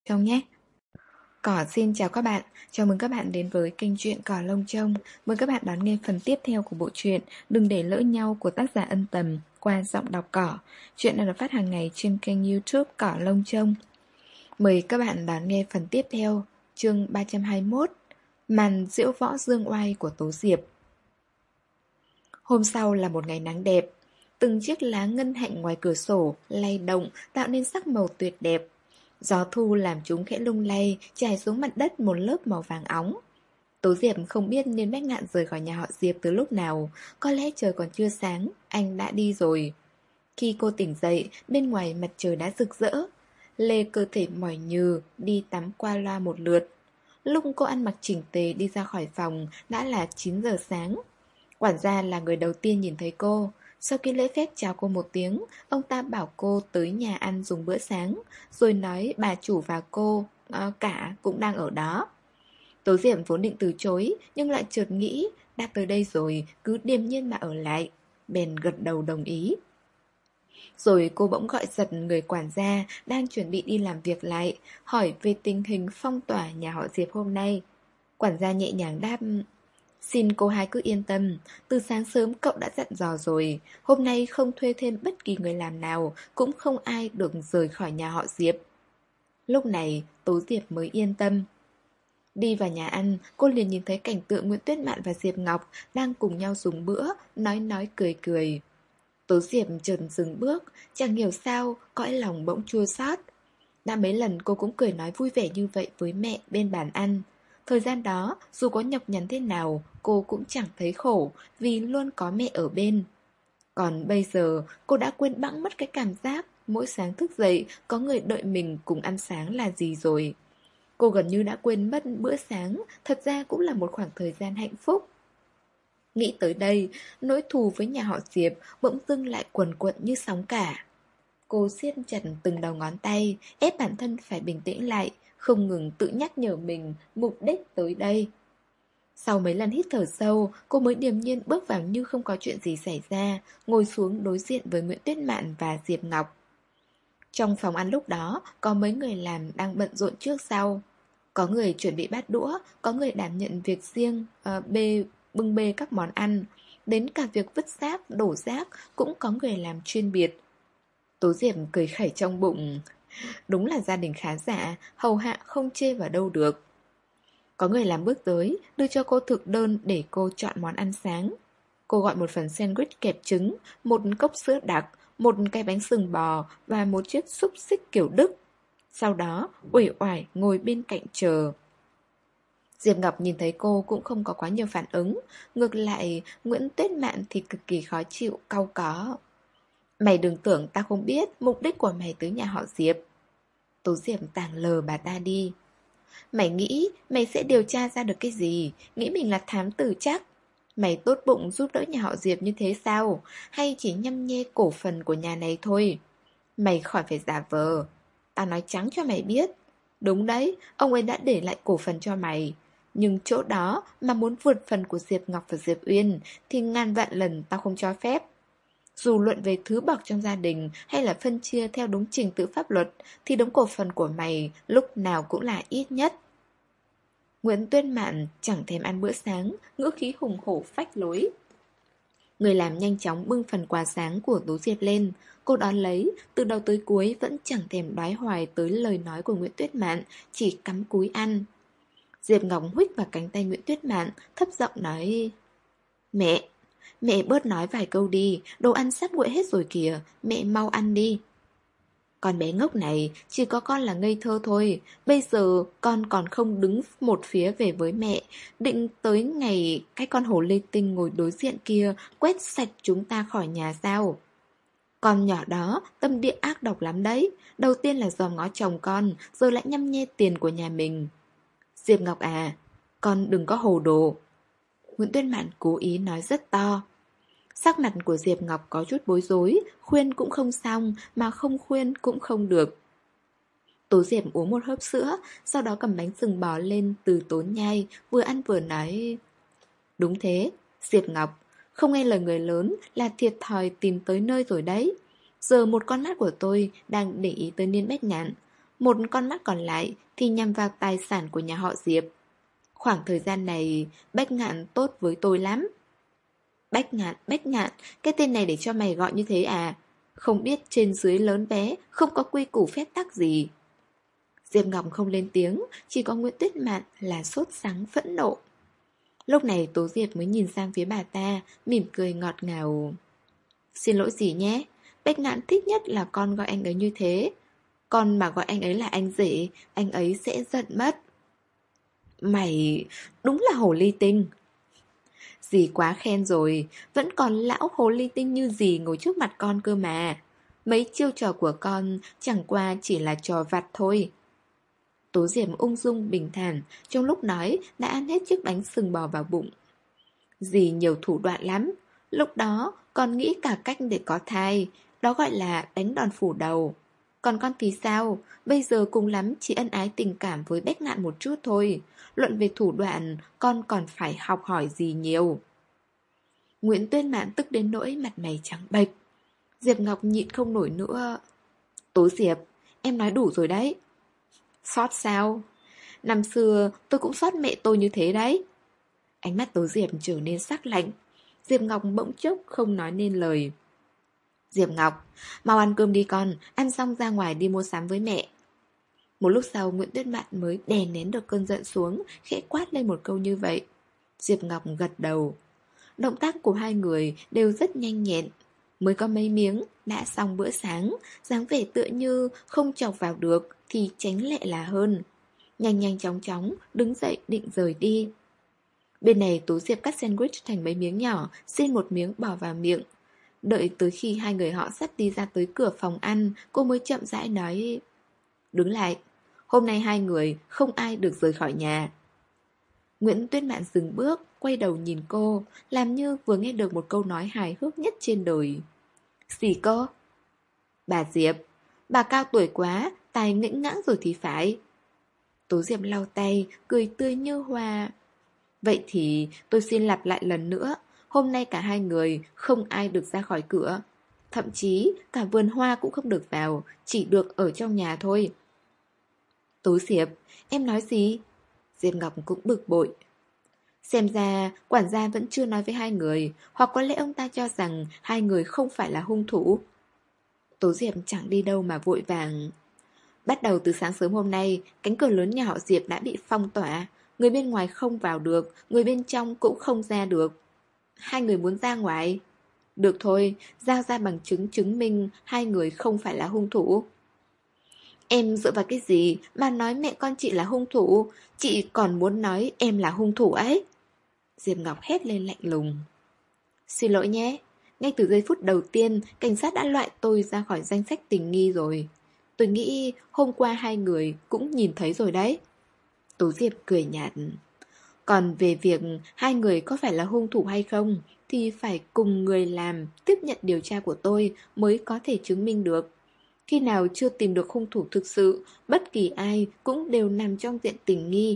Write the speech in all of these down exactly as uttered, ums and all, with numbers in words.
Trông nhé. Cỏ xin chào các bạn, chào mừng các bạn đến với kênh truyện Cỏ Lông Trông. Mời các bạn đón nghe phần tiếp theo của bộ truyện Đừng để lỡ nhau của tác giả Ân Tầm qua giọng đọc Cỏ. Chuyện này được phát hàng ngày trên kênh YouTube Cỏ Lông Trông. Mời các bạn đón nghe phần tiếp theo, chương ba trăm hai mươi mốt, màn diễu võ dương oai của Tố Diệp. Hôm sau là một ngày nắng đẹp, từng chiếc lá ngân hạnh ngoài cửa sổ lay động tạo nên sắc màu tuyệt đẹp. Gió thu làm chúng khẽ lung lay, trải xuống mặt đất một lớp màu vàng óng. Tố Diệp không biết nên Bách Ngạn rời khỏi nhà họ Diệp từ lúc nào, có lẽ trời còn chưa sáng, anh đã đi rồi. Khi cô tỉnh dậy, bên ngoài mặt trời đã rực rỡ. Lê cơ thể mỏi nhừ, đi tắm qua loa một lượt. Lúc cô ăn mặc chỉnh tề đi ra khỏi phòng, đã là chín giờ sáng. Quản gia là người đầu tiên nhìn thấy cô. Sau khi lễ phép chào cô một tiếng, ông ta bảo cô tới nhà ăn dùng bữa sáng, rồi nói bà chủ và cô à, cả cũng đang ở đó. Tố Diệp vốn định từ chối, nhưng lại chợt nghĩ đã tới đây rồi, cứ điềm nhiên mà ở lại. Bèn gật đầu đồng ý. Rồi cô bỗng gọi giật người quản gia đang chuẩn bị đi làm việc lại, hỏi về tình hình phong tỏa nhà họ Diệp hôm nay. Quản gia nhẹ nhàng đáp: Xin cô hai cứ yên tâm, từ sáng sớm cậu đã dặn dò rồi, hôm nay không thuê thêm bất kỳ người làm nào, cũng không ai được rời khỏi nhà họ Diệp. Lúc này, Tố Diệp mới yên tâm. Đi vào nhà ăn, cô liền nhìn thấy cảnh tượng Nguyễn Tuyết Mạn và Diệp Ngọc đang cùng nhau dùng bữa, nói nói cười cười. Tố Diệp chợt dừng bước, chẳng hiểu sao, cõi lòng bỗng chua xót. Đã mấy lần cô cũng cười nói vui vẻ như vậy với mẹ bên bàn ăn. Thời gian đó, dù có nhọc nhằn thế nào, cô cũng chẳng thấy khổ vì luôn có mẹ ở bên. Còn bây giờ, cô đã quên bẵng mất cái cảm giác mỗi sáng thức dậy có người đợi mình cùng ăn sáng là gì rồi. Cô gần như đã quên mất bữa sáng, thật ra cũng là một khoảng thời gian hạnh phúc. Nghĩ tới đây, nỗi thù với nhà họ Diệp bỗng dưng lại quần quật như sóng cả. Cô siết chặt từng đầu ngón tay, ép bản thân phải bình tĩnh lại, không ngừng tự nhắc nhở mình mục đích tới đây. Sau mấy lần hít thở sâu, cô mới điềm nhiên bước vào như không có chuyện gì xảy ra, ngồi xuống đối diện với Nguyễn Tuyết Mạn và Diệp Ngọc. Trong phòng ăn lúc đó, có mấy người làm đang bận rộn trước sau. Có người chuẩn bị bát đũa, có người đảm nhận việc riêng, uh, bê, bưng bê các món ăn. Đến cả việc vứt rác, đổ rác cũng có người làm chuyên biệt. Tố Diệp cười khẩy trong bụng. Đúng là gia đình khá giả, hầu hạ không chê vào đâu được. Có người làm bước tới, đưa cho cô thực đơn để cô chọn món ăn sáng. Cô gọi một phần sandwich kẹp trứng, một cốc sữa đặc, một cái bánh sừng bò và một chiếc xúc xích kiểu Đức. Sau đó, uể oải ngồi bên cạnh chờ. Diệp Ngọc nhìn thấy cô cũng không có quá nhiều phản ứng. Ngược lại, Nguyễn Tuyết Mạn thì cực kỳ khó chịu, cau có. Mày đừng tưởng ta không biết mục đích của mày tới nhà họ Diệp. Tố Diệp tàng lờ bà ta đi. Mày nghĩ mày sẽ điều tra ra được cái gì? Nghĩ mình là thám tử chắc? Mày tốt bụng giúp đỡ nhà họ Diệp như thế sao? Hay chỉ nhăm nhe cổ phần của nhà này thôi? Mày khỏi phải giả vờ. Tao nói trắng cho mày biết. Đúng đấy, ông ấy đã để lại cổ phần cho mày. Nhưng chỗ đó mà muốn vượt phần của Diệp Ngọc và Diệp Uyên thì ngàn vạn lần tao không cho phép. Dù luận về thứ bậc trong gia đình hay là phân chia theo đúng trình tự pháp luật thì đống cổ phần của mày lúc nào cũng là ít nhất. Nguyễn Tuyết Mạn chẳng thèm ăn bữa sáng, ngữ khí hùng hổ phách lối. Người làm nhanh chóng bưng phần quà sáng của Tố Diệp lên. Cô đón lấy, từ đầu tới cuối vẫn chẳng thèm đoái hoài tới lời nói của Nguyễn Tuyết Mạn, chỉ cắm cúi ăn. Diệp Ngọc huých vào cánh tay Nguyễn Tuyết Mạn, thấp giọng nói: Mẹ, mẹ bớt nói vài câu đi, đồ ăn sắp nguội hết rồi kìa, mẹ mau ăn đi. Con bé ngốc này, chỉ có con là ngây thơ thôi. Bây giờ con còn không đứng một phía về với mẹ, định tới ngày cái con hổ lê tinh ngồi đối diện kia quét sạch chúng ta khỏi nhà sao? Con nhỏ đó tâm địa ác độc lắm đấy. Đầu tiên là dòm ngó chồng con, rồi lại nhăm nhe tiền của nhà mình. Diệp Ngọc à, con đừng có hồ đồ. Nguyễn Tuyết Mạn cố ý nói rất to. Sắc mặt của Diệp Ngọc có chút bối rối, khuyên cũng không xong, mà không khuyên cũng không được. Tố Diệp uống một hớp sữa, sau đó cầm bánh sừng bò lên từ tốn nhai, vừa ăn vừa nói: Đúng thế, Diệp Ngọc, không nghe lời người lớn là thiệt thòi tìm tới nơi rồi đấy. Giờ một con mắt của tôi đang để ý tới Niên Bách Ngạn. một con mắt còn lại thì nhằm vào tài sản của nhà họ Diệp. Khoảng thời gian này, Bách Ngạn tốt với tôi lắm. Bách Ngạn, Bách Ngạn, cái tên này để cho mày gọi như thế à? Không biết trên dưới lớn bé, không có quy củ phép tắc gì. Diệp Ngọc không lên tiếng, chỉ có Nguyễn Tuyết Mạn là sốt sắng phẫn nộ. Lúc này Tố Diệp mới nhìn sang phía bà ta, mỉm cười ngọt ngào. Xin lỗi gì nhé, Bách Ngạn thích nhất là con gọi anh ấy như thế. Con mà gọi anh ấy là anh rể, anh ấy sẽ giận mất. Mày đúng là hồ ly tinh. Dì quá khen rồi, vẫn còn lão hồ ly tinh như dì ngồi trước mặt con cơ mà. Mấy chiêu trò của con chẳng qua chỉ là trò vặt thôi. Tố Diệp ung dung bình thản, trong lúc nói đã ăn hết chiếc bánh sừng bò vào bụng. Dì nhiều thủ đoạn lắm, lúc đó con nghĩ cả cách để có thai, đó gọi là đánh đòn phủ đầu. Còn con thì sao, bây giờ cùng lắm chỉ ân ái tình cảm với Bách Ngạn một chút thôi. Luận về thủ đoạn, con còn phải học hỏi gì nhiều. Nguyễn Tuyên Mạn tức đến nỗi mặt mày trắng bệch. Diệp Ngọc nhịn không nổi nữa. Tố Diệp, em nói đủ rồi đấy. Xót sao? Năm xưa tôi cũng xót mẹ tôi như thế đấy. Ánh mắt Tố Diệp trở nên sắc lạnh. Diệp Ngọc bỗng chốc không nói nên lời. Diệp Ngọc, mau ăn cơm đi con, ăn xong ra ngoài đi mua sắm với mẹ. Một lúc sau Nguyễn Tuyết Mạn mới đè nén được cơn giận xuống, khẽ quát lên một câu như vậy. Diệp Ngọc gật đầu. Động tác của hai người đều rất nhanh nhẹn. Mới có mấy miếng, đã xong bữa sáng, dáng vẻ tựa như không chọc vào được thì tránh lẹ là hơn. Nhanh nhanh chóng chóng, đứng dậy định rời đi. Bên này Tố Diệp cắt sandwich thành mấy miếng nhỏ, xin một miếng bỏ vào miệng. Đợi tới khi hai người họ sắp đi ra tới cửa phòng ăn, cô mới chậm rãi nói: Đứng lại, hôm nay hai người không ai được rời khỏi nhà. Nguyễn Tuyết Mạn dừng bước, quay đầu nhìn cô, làm như vừa nghe được một câu nói hài hước nhất trên đời. Gì cơ? Bà Diệp, bà cao tuổi quá, tài ngĩnh ngãng rồi thì phải. Tố Diệp lau tay, cười tươi như hoa. Vậy thì tôi xin lặp lại lần nữa, hôm nay cả hai người không ai được ra khỏi cửa. Thậm chí cả vườn hoa cũng không được vào, chỉ được ở trong nhà thôi. Tố Diệp, em nói gì? Diệp Ngọc cũng bực bội. Xem ra quản gia vẫn chưa nói với hai người, hoặc có lẽ ông ta cho rằng hai người không phải là hung thủ. Tố Diệp chẳng đi đâu mà vội vàng. Bắt đầu từ sáng sớm hôm nay, cánh cửa lớn nhà họ Diệp đã bị phong tỏa. Người bên ngoài không vào được, người bên trong cũng không ra được. Hai người muốn ra ngoài? Được thôi, giao ra bằng chứng chứng minh hai người không phải là hung thủ. Em dựa vào cái gì mà nói mẹ con chị là hung thủ? Chị còn muốn nói em là hung thủ ấy. Diệp Ngọc hét lên lạnh lùng. Xin lỗi nhé, ngay từ giây phút đầu tiên, cảnh sát đã loại tôi ra khỏi danh sách tình nghi rồi. Tôi nghĩ hôm qua hai người cũng nhìn thấy rồi đấy. Tố Diệp cười nhạt. Còn về việc hai người có phải là hung thủ hay không, thì phải cùng người làm tiếp nhận điều tra của tôi mới có thể chứng minh được. Khi nào chưa tìm được hung thủ thực sự, bất kỳ ai cũng đều nằm trong diện tình nghi.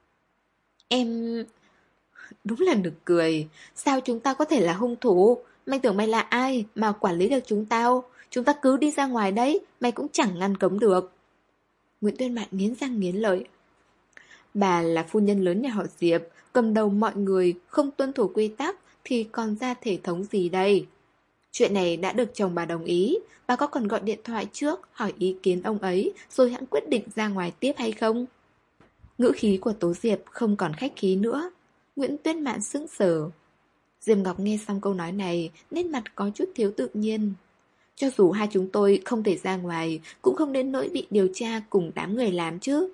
Em... Đúng là nực cười. Sao chúng ta có thể là hung thủ? Mày tưởng mày là ai mà quản lý được chúng tao? Chúng ta cứ đi ra ngoài đấy, mày cũng chẳng ngăn cấm được. Nguyễn Tuyên Mạn nghiến răng nghiến lợi. Bà là phu nhân lớn nhà họ Diệp, cầm đầu mọi người, không tuân thủ quy tắc thì còn ra thể thống gì đây? Chuyện này đã được chồng bà đồng ý, bà có còn gọi điện thoại trước hỏi ý kiến ông ấy rồi hãng quyết định ra ngoài tiếp hay không? Ngữ khí của Tố Diệp không còn khách khí nữa. Nguyễn Tuyết Mạn sững sờ. Diệp Ngọc nghe xong câu nói này, nét mặt có chút thiếu tự nhiên. Cho dù hai chúng tôi không thể ra ngoài, cũng không đến nỗi bị điều tra cùng đám người làm chứ.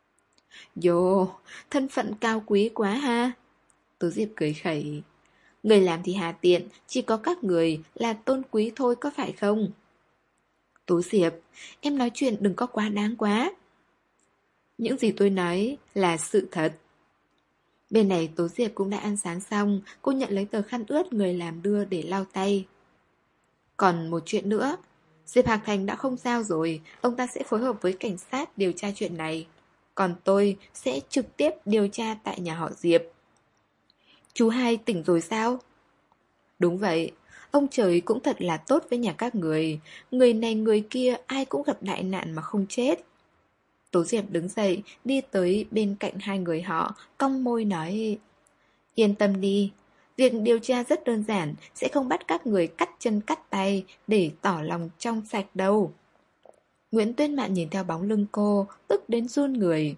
Dồ, thân phận cao quý quá ha. Tố Diệp cười khẩy. Người làm thì hà tiện, chỉ có các người là tôn quý thôi có phải không? Tố Diệp, em nói chuyện đừng có quá đáng quá. Những gì tôi nói là sự thật. Bên này Tố Diệp cũng đã ăn sáng xong, cô nhận lấy tờ khăn ướt người làm đưa để lau tay. Còn một chuyện nữa, Diệp Hạc Thành đã không sao rồi, ông ta sẽ phối hợp với cảnh sát điều tra chuyện này. Còn tôi sẽ trực tiếp điều tra tại nhà họ Diệp. Chú hai tỉnh rồi sao? Đúng vậy, ông trời cũng thật là tốt với nhà các người. Người này người kia ai cũng gặp đại nạn mà không chết. Tố Diệp đứng dậy, đi tới bên cạnh hai người họ, cong môi nói: Yên tâm đi, việc điều tra rất đơn giản, sẽ không bắt các người cắt chân cắt tay để tỏ lòng trong sạch đâu. Nguyễn Tuyết Mạn nhìn theo bóng lưng cô, tức đến run người.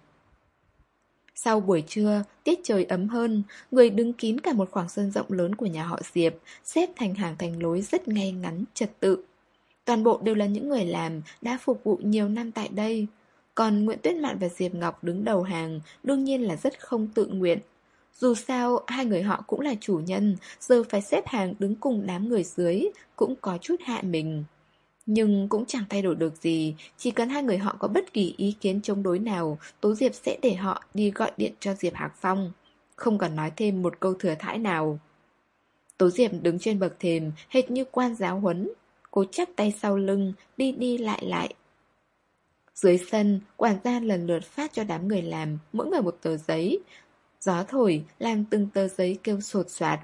Sau buổi trưa, tiết trời ấm hơn, người đứng kín cả một khoảng sân rộng lớn của nhà họ Diệp, xếp thành hàng thành lối rất ngay ngắn, trật tự. Toàn bộ đều là những người làm, đã phục vụ nhiều năm tại đây. Còn Nguyễn Tuyết Mạn và Diệp Ngọc đứng đầu hàng, đương nhiên là rất không tự nguyện. Dù sao, hai người họ cũng là chủ nhân, giờ phải xếp hàng đứng cùng đám người dưới, cũng có chút hạ mình. Nhưng cũng chẳng thay đổi được gì, chỉ cần hai người họ có bất kỳ ý kiến chống đối nào, Tố Diệp sẽ để họ đi gọi điện cho Diệp Hạc Phong. Không cần nói thêm một câu thừa thãi nào. Tố Diệp đứng trên bậc thềm, hệt như quan giáo huấn. Cô chắp tay sau lưng, đi đi lại lại. Dưới sân, quản gia lần lượt phát cho đám người làm, mỗi người một tờ giấy. Gió thổi, làm từng tờ giấy kêu sột soạt.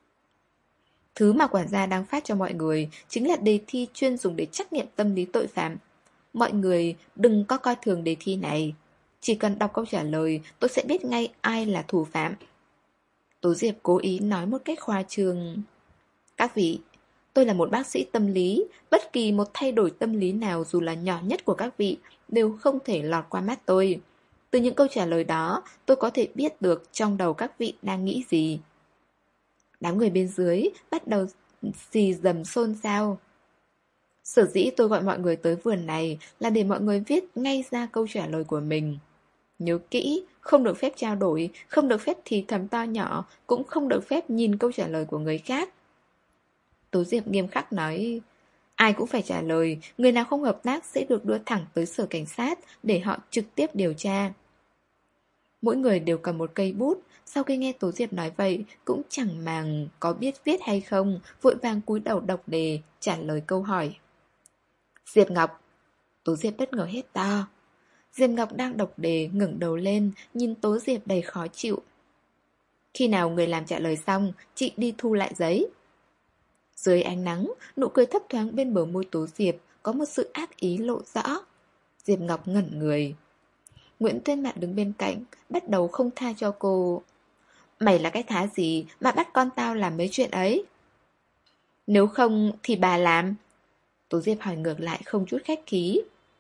Thứ mà quản gia đang phát cho mọi người chính là đề thi chuyên dùng để trắc nghiệm tâm lý tội phạm. Mọi người đừng có coi thường đề thi này. Chỉ cần đọc câu trả lời, tôi sẽ biết ngay ai là thủ phạm. Tố Diệp cố ý nói một cách khoa trương. Các vị, tôi là một bác sĩ tâm lý. Bất kỳ một thay đổi tâm lý nào dù là nhỏ nhất của các vị đều không thể lọt qua mắt tôi. Từ những câu trả lời đó, tôi có thể biết được trong đầu các vị đang nghĩ gì. Đám người bên dưới bắt đầu xì dầm xôn xao. Sở dĩ tôi gọi mọi người tới vườn này là để mọi người viết ngay ra câu trả lời của mình. Nhớ kỹ, không được phép trao đổi, không được phép thì thầm to nhỏ, cũng không được phép nhìn câu trả lời của người khác. Tố Diệp nghiêm khắc nói, ai cũng phải trả lời, người nào không hợp tác sẽ được đưa thẳng tới sở cảnh sát để họ trực tiếp điều tra. Mỗi người đều cầm một cây bút, sau khi nghe Tố Diệp nói vậy, cũng chẳng màng có biết viết hay không, vội vàng cúi đầu đọc đề, trả lời câu hỏi. Diệp Ngọc. Tố Diệp bất ngờ hét to. Diệp Ngọc đang đọc đề, ngẩng đầu lên, nhìn Tố Diệp đầy khó chịu. Khi nào người làm trả lời xong, chị đi thu lại giấy. Dưới ánh nắng, nụ cười thấp thoáng bên bờ môi Tố Diệp có một sự ác ý lộ rõ. Diệp Ngọc ngẩn người. Nguyễn Tuyết Mạn đứng bên cạnh, bắt đầu không tha cho cô. Mày là cái thá gì mà bắt con tao làm mấy chuyện ấy? Nếu không thì bà làm. Tố Diệp hỏi ngược lại không chút khách khí.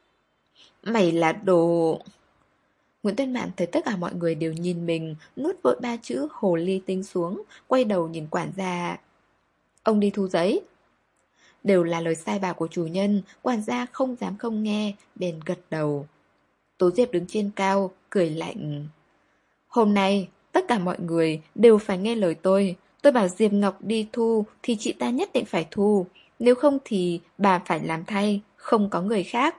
Mày là đồ... Nguyễn Tuyết Mạn thấy tất cả mọi người đều nhìn mình, nuốt vội ba chữ hồ ly tinh xuống, quay đầu nhìn quản gia. Ông đi thu giấy. Đều là lời sai bảo của chủ nhân, quản gia không dám không nghe, bèn gật đầu. Tố Diệp đứng trên cao, cười lạnh. Hôm nay, tất cả mọi người đều phải nghe lời tôi. Tôi bảo Diệp Ngọc đi thu thì chị ta nhất định phải thu. Nếu không thì bà phải làm thay, không có người khác.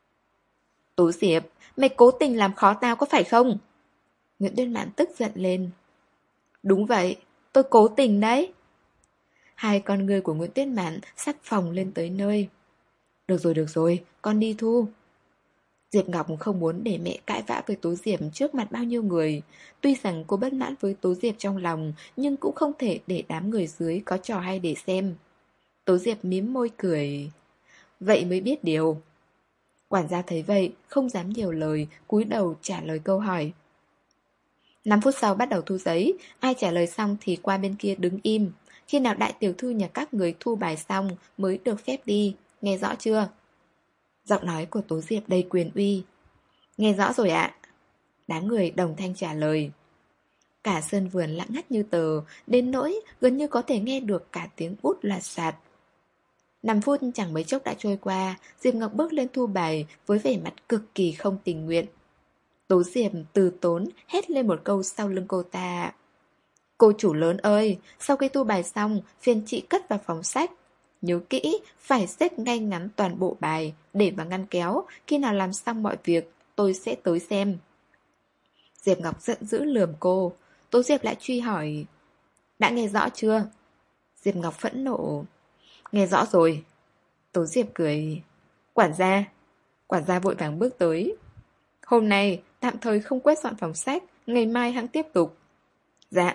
Tố Diệp, mày cố tình làm khó tao có phải không? Nguyễn Tuyết Mạn tức giận lên. Đúng vậy, tôi cố tình đấy. Hai con ngươi của Nguyễn Tuyết Mạn sắp phồng lên tới nơi. Được rồi, được rồi, con đi thu. Diệp Ngọc không muốn để mẹ cãi vã với Tố Diệp trước mặt bao nhiêu người. Tuy rằng cô bất mãn với Tố Diệp trong lòng, nhưng cũng không thể để đám người dưới có trò hay để xem. Tố Diệp mím môi cười. Vậy mới biết điều. Quản gia thấy vậy, không dám nhiều lời, cúi đầu trả lời câu hỏi. Năm phút sau bắt đầu thu giấy, ai trả lời xong thì qua bên kia đứng im. Khi nào đại tiểu thư nhà các người thu bài xong mới được phép đi, nghe rõ chưa? Giọng nói của Tố Diệp đầy quyền uy. Nghe rõ rồi ạ. Đám người đồng thanh trả lời. Cả sân vườn lặng ngắt như tờ, đến nỗi gần như có thể nghe được cả tiếng út loạt soạt. Năm phút chẳng mấy chốc đã trôi qua, Diệp Ngọc bước lên thu bài với vẻ mặt cực kỳ không tình nguyện. Tố Diệp từ tốn hét lên một câu sau lưng cô ta. Cô chủ lớn ơi, sau khi thu bài xong, phiền chị cất vào phòng sách. Nhớ kỹ, phải xếp ngay ngắn toàn bộ bài, để vào ngăn kéo, khi nào làm xong mọi việc, tôi sẽ tới xem. Diệp Ngọc giận dữ lườm cô, Tố Diệp lại truy hỏi. Đã nghe rõ chưa? Diệp Ngọc phẫn nộ. Nghe rõ rồi. Tố Diệp cười. Quản gia. Quản gia vội vàng bước tới. Hôm nay, tạm thời không quét dọn phòng sách, ngày mai hãng tiếp tục. Dạ.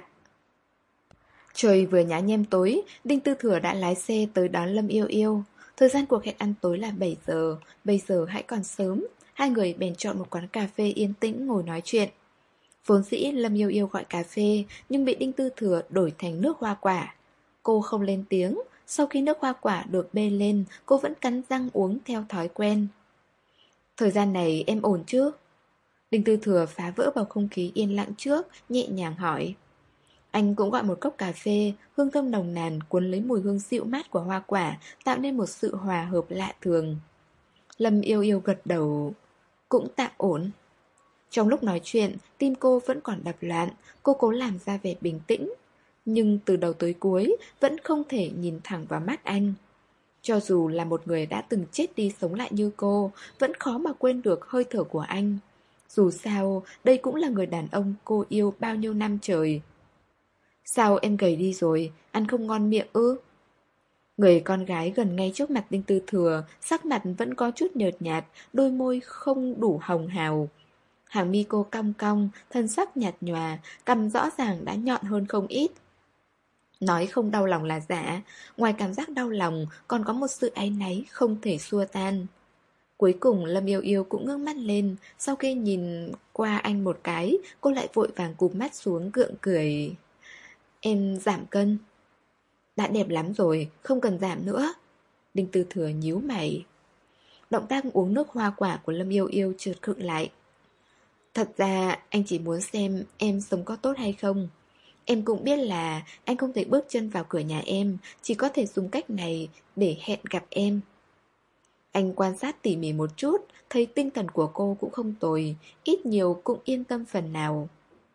Trời vừa nhá nhem tối, Đinh Tư Thừa đã lái xe tới đón Lâm Yêu Yêu. Thời gian cuộc hẹn ăn tối là bảy giờ, bây giờ hãy còn sớm. Hai người bèn chọn một quán cà phê yên tĩnh ngồi nói chuyện. Vốn dĩ Lâm Yêu Yêu gọi cà phê, nhưng bị Đinh Tư Thừa đổi thành nước hoa quả. Cô không lên tiếng, sau khi nước hoa quả được bê lên, cô vẫn cắn răng uống theo thói quen. Thời gian này em ổn chứ? Đinh Tư Thừa phá vỡ bầu không khí yên lặng trước, nhẹ nhàng hỏi. Anh cũng gọi một cốc cà phê, hương thơm nồng nàn cuốn lấy mùi hương dịu mát của hoa quả, tạo nên một sự hòa hợp lạ thường. Lâm Yêu Yêu gật đầu. Cũng tạm ổn. Trong lúc nói chuyện, tim cô vẫn còn đập loạn, cô cố làm ra vẻ bình tĩnh. Nhưng từ đầu tới cuối, vẫn không thể nhìn thẳng vào mắt anh. Cho dù là một người đã từng chết đi sống lại như cô, vẫn khó mà quên được hơi thở của anh. Dù sao, đây cũng là người đàn ông cô yêu bao nhiêu năm trời. Sao em gầy đi rồi, ăn không ngon miệng ư? Người con gái gần ngay trước mặt Đinh Tư Thừa, sắc mặt vẫn có chút nhợt nhạt, đôi môi không đủ hồng hào. Hàng mi cô cong cong, thân sắc nhạt nhòa, cằm rõ ràng đã nhọn hơn không ít. Nói không đau lòng là giả, ngoài cảm giác đau lòng còn có một sự áy náy không thể xua tan. Cuối cùng Lâm Yêu Yêu cũng ngước mắt lên, sau khi nhìn qua anh một cái, cô lại vội vàng cụp mắt xuống gượng cười. Em giảm cân. Đã đẹp lắm rồi, không cần giảm nữa. Đinh Tư Thừa nhíu mày. Động tác uống nước hoa quả của Lâm Yêu Yêu chợt khựng lại. Thật ra anh chỉ muốn xem em sống có tốt hay không. Em cũng biết là anh không thể bước chân vào cửa nhà em, chỉ có thể dùng cách này để hẹn gặp em. Anh quan sát tỉ mỉ một chút, thấy tinh thần của cô cũng không tồi, ít nhiều cũng yên tâm phần nào.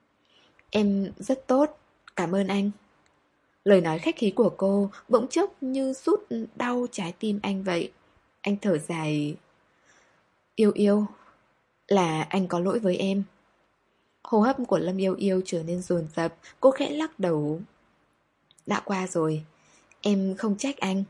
Em rất tốt, cảm ơn anh. Lời nói khách khí của cô bỗng chốc như rút đau trái tim anh vậy. Anh thở dài. Yêu Yêu, là anh có lỗi với em. Hô hấp của Lâm Yêu Yêu trở nên dồn dập, cô khẽ lắc đầu. Đã qua rồi, em không trách anh.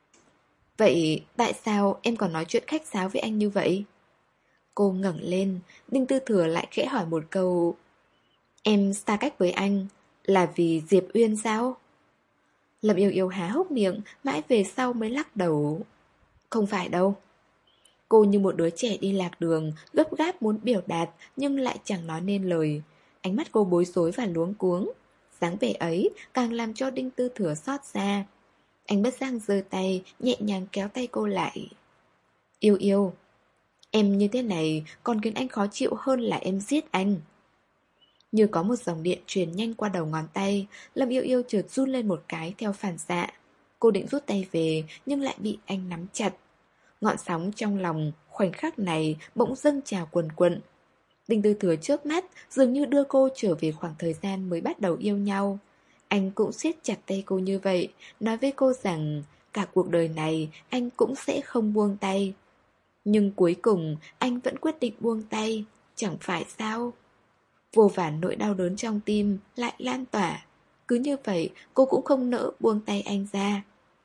Vậy tại sao em còn nói chuyện khách sáo với anh như vậy? Cô ngẩng lên, Đinh Tư Thừa lại khẽ hỏi một câu. Em xa cách với anh là vì Diệp Uyên sao? Lâm Yêu Yêu há hốc miệng, mãi về sau mới lắc đầu. Không phải đâu. Cô như một đứa trẻ đi lạc đường, gấp gáp muốn biểu đạt nhưng lại chẳng nói nên lời. Ánh mắt cô bối rối và luống cuống. Dáng vẻ ấy càng làm cho Đinh Tư Thừa xót xa. Anh bất giác giơ tay, nhẹ nhàng kéo tay cô lại. Yêu Yêu, em như thế này còn khiến anh khó chịu hơn là em giết anh. Như có một dòng điện truyền nhanh qua đầu ngón tay, Lâm Yêu Yêu chợt run lên một cái theo phản xạ. Cô định rút tay về nhưng lại bị anh nắm chặt. Ngọn sóng trong lòng khoảnh khắc này bỗng dâng trào cuồn cuộn. Đinh Tư Thừa trước mắt dường như đưa cô trở về khoảng thời gian mới bắt đầu yêu nhau. Anh cũng siết chặt tay cô như vậy, nói với cô rằng cả cuộc đời này anh cũng sẽ không buông tay. Nhưng cuối cùng anh vẫn quyết định buông tay, chẳng phải sao? Vô vàn nỗi đau đớn trong tim lại lan tỏa. Cứ như vậy cô cũng không nỡ buông tay anh ra.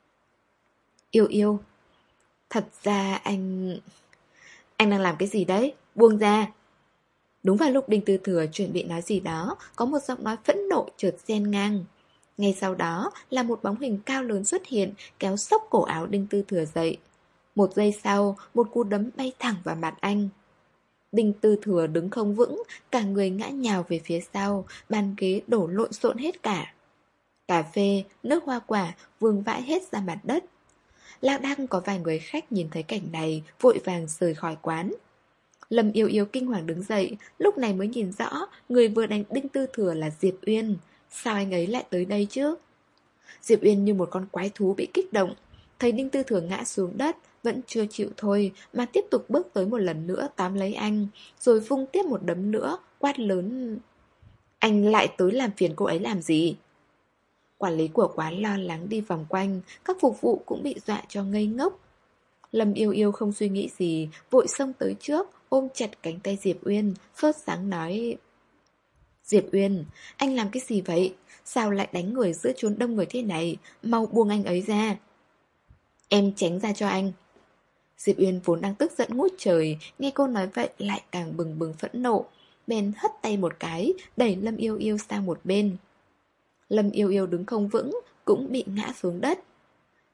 Yêu Yêu, thật ra anh... Anh đang làm cái gì đấy? Buông ra. Đúng vào lúc Đinh Tư Thừa chuẩn bị nói gì đó, có một giọng nói phẫn nộ chợt xen ngang. Ngay sau đó là một bóng hình cao lớn xuất hiện, kéo xốc cổ áo Đinh Tư Thừa dậy. Một giây sau, một cú đấm bay thẳng vào mặt anh. Đinh Tư Thừa đứng không vững, cả người ngã nhào về phía sau, bàn ghế đổ lộn xộn hết cả. Cà phê, nước hoa quả vương vãi hết ra mặt đất. Lão đang có vài người khách nhìn thấy cảnh này, vội vàng rời khỏi quán. Lâm Yêu Yêu kinh hoàng đứng dậy, lúc này mới nhìn rõ người vừa đánh Đinh Tư Thừa là Diệp Uyên. Sao anh ấy lại tới đây chứ? Diệp Uyên như một con quái thú bị kích động. Thấy Đinh Tư Thừa ngã xuống đất, vẫn chưa chịu thôi, mà tiếp tục bước tới một lần nữa tóm lấy anh, rồi vung tiếp một đấm nữa, quát lớn. Anh lại tới làm phiền cô ấy làm gì? Quản lý của quán lo lắng đi vòng quanh, các phục vụ cũng bị dọa cho ngây ngốc. Lâm Yêu Yêu không suy nghĩ gì, vội xông tới trước, ôm chặt cánh tay Diệp Uyên, sốt sáng nói. Diệp Uyên, anh làm cái gì vậy? Sao lại đánh người giữa chốn đông người thế này? Mau buông anh ấy ra. Em tránh ra cho anh. Diệp Uyên vốn đang tức giận ngút trời, nghe cô nói vậy lại càng bừng bừng phẫn nộ. Bèn hất tay một cái, đẩy Lâm Yêu Yêu sang một bên. Lâm Yêu Yêu đứng không vững, cũng bị ngã xuống đất.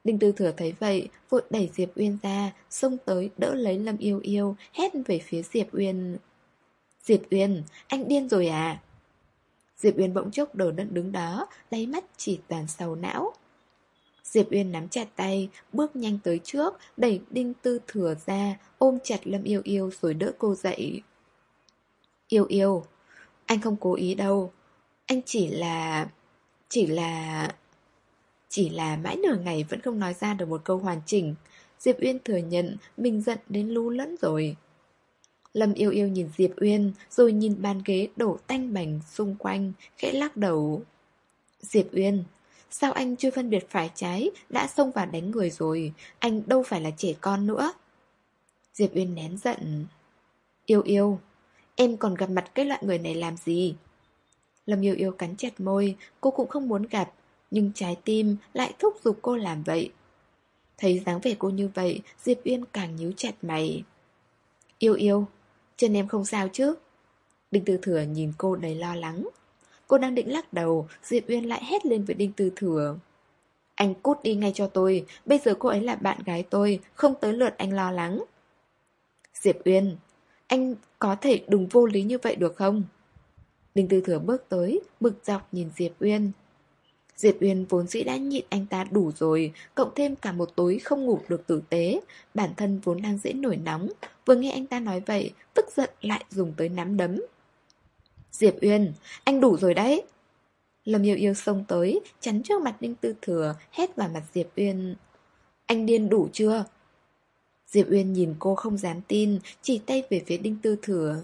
Đinh Tư Thừa thấy vậy, vội đẩy Diệp Uyên ra, xông tới đỡ lấy Lâm Yêu Yêu, hét về phía Diệp Uyên. Diệp Uyên, anh điên rồi à? Diệp Uyên bỗng chốc đờ đẫn đứng đó, đáy mắt chỉ toàn sầu não. Diệp Uyên nắm chặt tay, bước nhanh tới trước, đẩy Đinh Tư Thừa ra, ôm chặt Lâm Yêu Yêu rồi đỡ cô dậy. Yêu Yêu, anh không cố ý đâu. Anh chỉ là... Chỉ là... Chỉ là mãi nửa ngày vẫn không nói ra được một câu hoàn chỉnh. Diệp Uyên thừa nhận mình giận đến lu lẫn rồi. Lâm Yêu Yêu nhìn Diệp Uyên, rồi nhìn bàn ghế đổ tanh bành xung quanh, khẽ lắc đầu. Diệp Uyên, sao anh chưa phân biệt phải trái, đã xông vào đánh người rồi, anh đâu phải là trẻ con nữa. Diệp Uyên nén giận. Yêu Yêu, em còn gặp mặt cái loại người này làm gì? Lâm Yêu Yêu cắn chặt môi, cô cũng không muốn gặp, nhưng trái tim lại thúc giục cô làm vậy. Thấy dáng vẻ cô như vậy, Diệp Uyên càng nhíu chặt mày. Yêu Yêu, chân em không sao chứ? Đinh Tư Thừa nhìn cô đầy lo lắng. Cô đang định lắc đầu, Diệp Uyên lại hét lên với Đinh Tư Thừa. Anh cút đi ngay cho tôi, bây giờ cô ấy là bạn gái tôi, không tới lượt anh lo lắng. Diệp Uyên, anh có thể đừng vô lý như vậy được không? Đinh Tư Thừa bước tới, bực dọc nhìn Diệp Uyên. Diệp Uyên vốn dĩ đã nhịn anh ta đủ rồi, cộng thêm cả một tối không ngủ được tử tế. Bản thân vốn đang dễ nổi nóng, vừa nghe anh ta nói vậy, tức giận lại dùng tới nắm đấm. Diệp Uyên, anh đủ rồi đấy. Lâm Yêu Yêu xông tới, chắn trước mặt Đinh Tư Thừa, hét vào mặt Diệp Uyên. Anh điên đủ chưa? Diệp Uyên nhìn cô không dám tin, chỉ tay về phía Đinh Tư Thừa.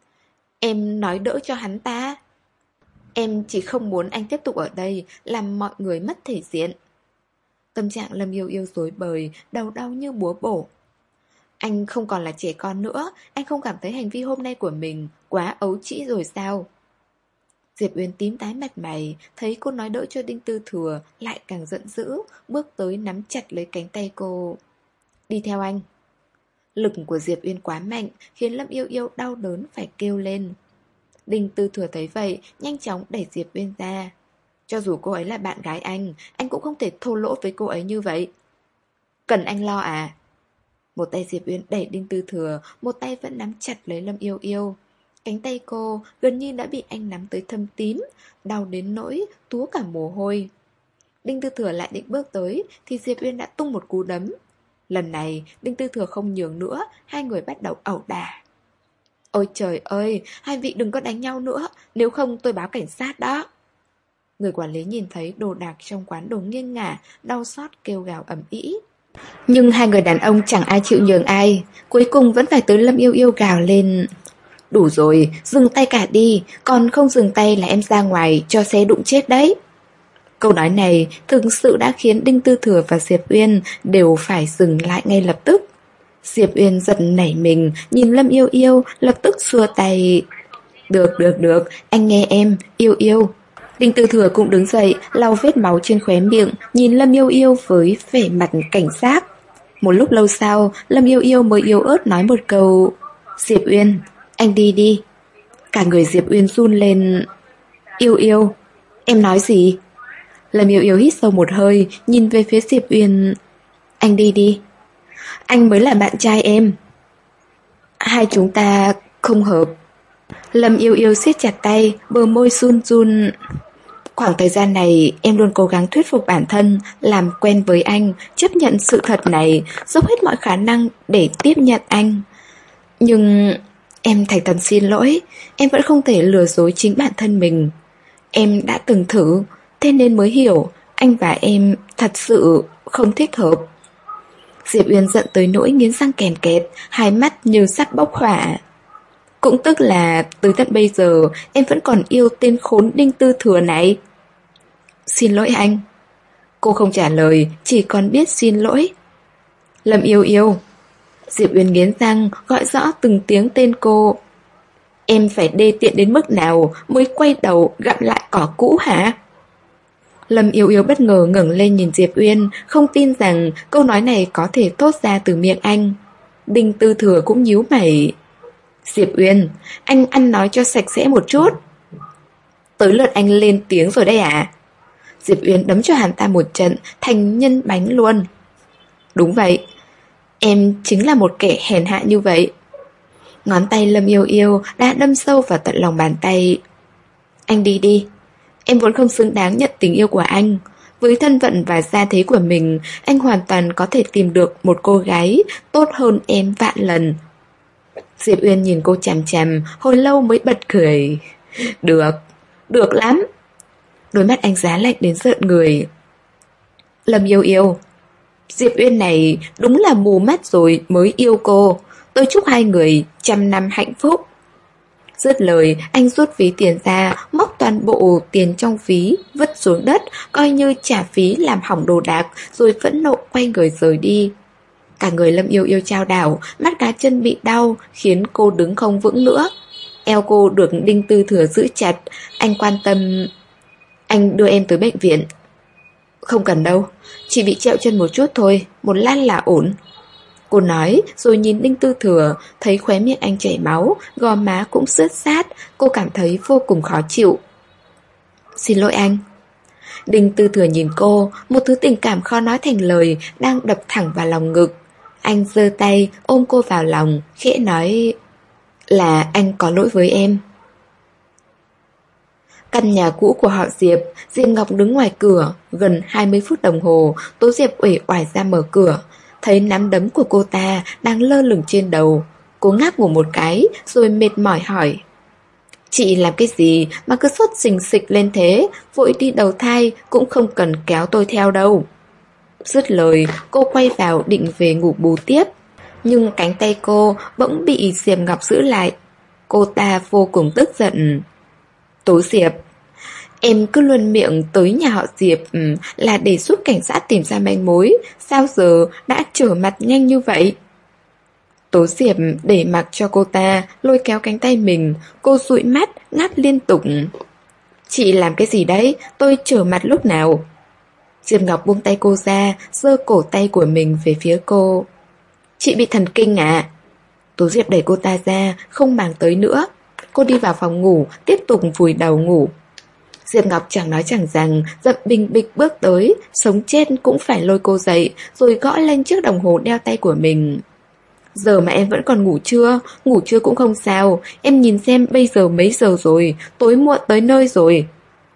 Em nói đỡ cho hắn ta. Em chỉ không muốn anh tiếp tục ở đây, làm mọi người mất thể diện. Tâm trạng Lâm Yêu Yêu rối bời, đầu đau như búa bổ. Anh không còn là trẻ con nữa, anh không cảm thấy hành vi hôm nay của mình quá ấu trĩ rồi sao? Diệp Uyên tím tái mặt mày, thấy cô nói đỡ cho Đinh Tư Thừa, lại càng giận dữ, bước tới nắm chặt lấy cánh tay cô. Đi theo anh. Lực của Diệp Uyên quá mạnh, khiến Lâm Yêu Yêu đau đớn phải kêu lên. Đinh Tư Thừa thấy vậy, nhanh chóng đẩy Diệp Uyên ra. Cho dù cô ấy là bạn gái anh, anh cũng không thể thô lỗ với cô ấy như vậy. Cần anh lo à? Một tay Diệp Uyên đẩy Đinh Tư Thừa, một tay vẫn nắm chặt lấy Lâm Yêu Yêu. Cánh tay cô gần như đã bị anh nắm tới thâm tím, đau đến nỗi túa cả mồ hôi. Đinh Tư Thừa lại định bước tới, thì Diệp Uyên đã tung một cú đấm. Lần này, Đinh Tư Thừa không nhường nữa, hai người bắt đầu ẩu đả. Ôi trời ơi, hai vị đừng có đánh nhau nữa, nếu không tôi báo cảnh sát đó. Người quản lý nhìn thấy đồ đạc trong quán đồ nghiêng ngả, đau xót kêu gào ầm ĩ. Nhưng hai người đàn ông chẳng ai chịu nhường ai, cuối cùng vẫn phải tới Lâm Yêu Yêu gào lên. Đủ rồi, dừng tay cả đi, còn không dừng tay là em ra ngoài cho xe đụng chết đấy. Câu nói này thực sự đã khiến Đinh Tư Thừa và Diệp Uyên đều phải dừng lại ngay lập tức. Diệp Uyên giật nảy mình, nhìn Lâm Yêu Yêu, lập tức xua tay. Được, được, được, anh nghe em, Yêu Yêu. Đinh Tư Thừa cũng đứng dậy, lau vết máu trên khóe miệng, nhìn Lâm Yêu Yêu với vẻ mặt cảnh giác. Một lúc lâu sau, Lâm Yêu Yêu mới yếu ớt nói một câu. Diệp Uyên, anh đi đi. Cả người Diệp Uyên run lên. Yêu Yêu, em nói gì? Lâm Yêu Yêu hít sâu một hơi, nhìn về phía Diệp Uyên. Anh đi đi. Anh mới là bạn trai em. Hai chúng ta không hợp. Lâm Yêu Yêu siết chặt tay, bờ môi run run. Khoảng thời gian này em luôn cố gắng thuyết phục bản thân, làm quen với anh, chấp nhận sự thật này, dốc hết mọi khả năng để tiếp nhận anh. Nhưng em thành tâm xin lỗi, em vẫn không thể lừa dối chính bản thân mình. Em đã từng thử, thế nên mới hiểu anh và em thật sự không thích hợp. Diệp Uyên giận tới nỗi nghiến răng kèn kẹt, hai mắt như sắp bốc hỏa. Cũng tức là tới tận bây giờ em vẫn còn yêu tên khốn Đinh Tư Thừa này. Xin lỗi anh. Cô không trả lời, chỉ còn biết xin lỗi. Lâm Yêu Yêu. Diệp Uyên nghiến răng, gọi rõ từng tiếng tên cô. Em phải đê tiện đến mức nào mới quay đầu gặp lại cỏ cũ hả? Lâm Yêu Yêu bất ngờ ngẩng lên nhìn Diệp Uyên, không tin rằng câu nói này có thể thốt ra từ miệng anh. Đinh Tư Thừa cũng nhíu mày. Diệp Uyên, anh ăn nói cho sạch sẽ một chút. Tới lượt anh lên tiếng rồi đây à? Diệp Uyên đấm cho hắn ta một trận, thành nhân bánh luôn. Đúng vậy, em chính là một kẻ hèn hạ như vậy. Ngón tay Lâm Yêu Yêu đã đâm sâu vào tận lòng bàn tay. Anh đi đi, em vốn không xứng đáng nhận tình yêu của anh. Với thân phận và gia thế của mình, anh hoàn toàn có thể tìm được một cô gái tốt hơn em vạn lần. Diệp Uyên nhìn cô chằm chằm, hồi lâu mới bật cười. Được, được lắm. Đôi mắt anh giá lạnh đến rợn người. Lâm Yêu Yêu, Diệp Uyên này đúng là mù mắt rồi mới yêu cô. Tôi chúc hai người trăm năm hạnh phúc. Dứt lời, anh rút ví tiền ra, móc toàn bộ tiền trong ví, vứt xuống đất, coi như trả phí làm hỏng đồ đạc, rồi phẫn nộ quay người rời đi. Cả người Lâm Yêu Yêu chao đảo, mắt cá chân bị đau, khiến cô đứng không vững nữa. Eo cô được Đinh Tư Thừa giữ chặt, anh quan tâm... Anh đưa em tới bệnh viện. Không cần đâu, chỉ bị trẹo chân một chút thôi, một lát là ổn. Cô nói rồi nhìn Đinh Tư Thừa, thấy khóe miệng anh chảy máu, gò má cũng sướt sát, cô cảm thấy vô cùng khó chịu. Xin lỗi anh. Đinh Tư Thừa nhìn cô, một thứ tình cảm khó nói thành lời đang đập thẳng vào lòng ngực. Anh giơ tay ôm cô vào lòng, khẽ nói là anh có lỗi với em. Căn nhà cũ của họ Diệp, Diệp Ngọc đứng ngoài cửa, gần hai mươi phút đồng hồ, Tố Diệp uể oải ra mở cửa, thấy nắm đấm của cô ta đang lơ lửng trên đầu. Cô ngáp ngủ một cái, rồi mệt mỏi hỏi. Chị làm cái gì mà cứ sốt xình xịch lên thế, vội đi đầu thai cũng không cần kéo tôi theo đâu. Dứt lời, cô quay vào định về ngủ bù tiếp, nhưng cánh tay cô bỗng bị Diệp Ngọc giữ lại. Cô ta vô cùng tức giận. Tố Diệp, em cứ luôn miệng tới nhà họ Diệp là để giúp cảnh sát tìm ra manh mối, sao giờ đã trở mặt nhanh như vậy? Tố Diệp để mặc cho cô ta lôi kéo cánh tay mình, cô dụi mắt, ngáp liên tục. Chị làm cái gì đấy, tôi trở mặt lúc nào? Diệp Ngọc buông tay cô ra, giơ cổ tay của mình về phía cô. Chị bị thần kinh à? Tố Diệp đẩy cô ta ra, không màng tới nữa. Cô đi vào phòng ngủ, tiếp tục vùi đầu ngủ. Diệp Ngọc chẳng nói chẳng rằng, dập bình bịch bước tới, sống chết cũng phải lôi cô dậy, rồi gõ lên chiếc đồng hồ đeo tay của mình. Giờ mà em vẫn còn ngủ chưa? Ngủ chưa cũng không sao, em nhìn xem bây giờ mấy giờ rồi, tối muộn tới nơi rồi.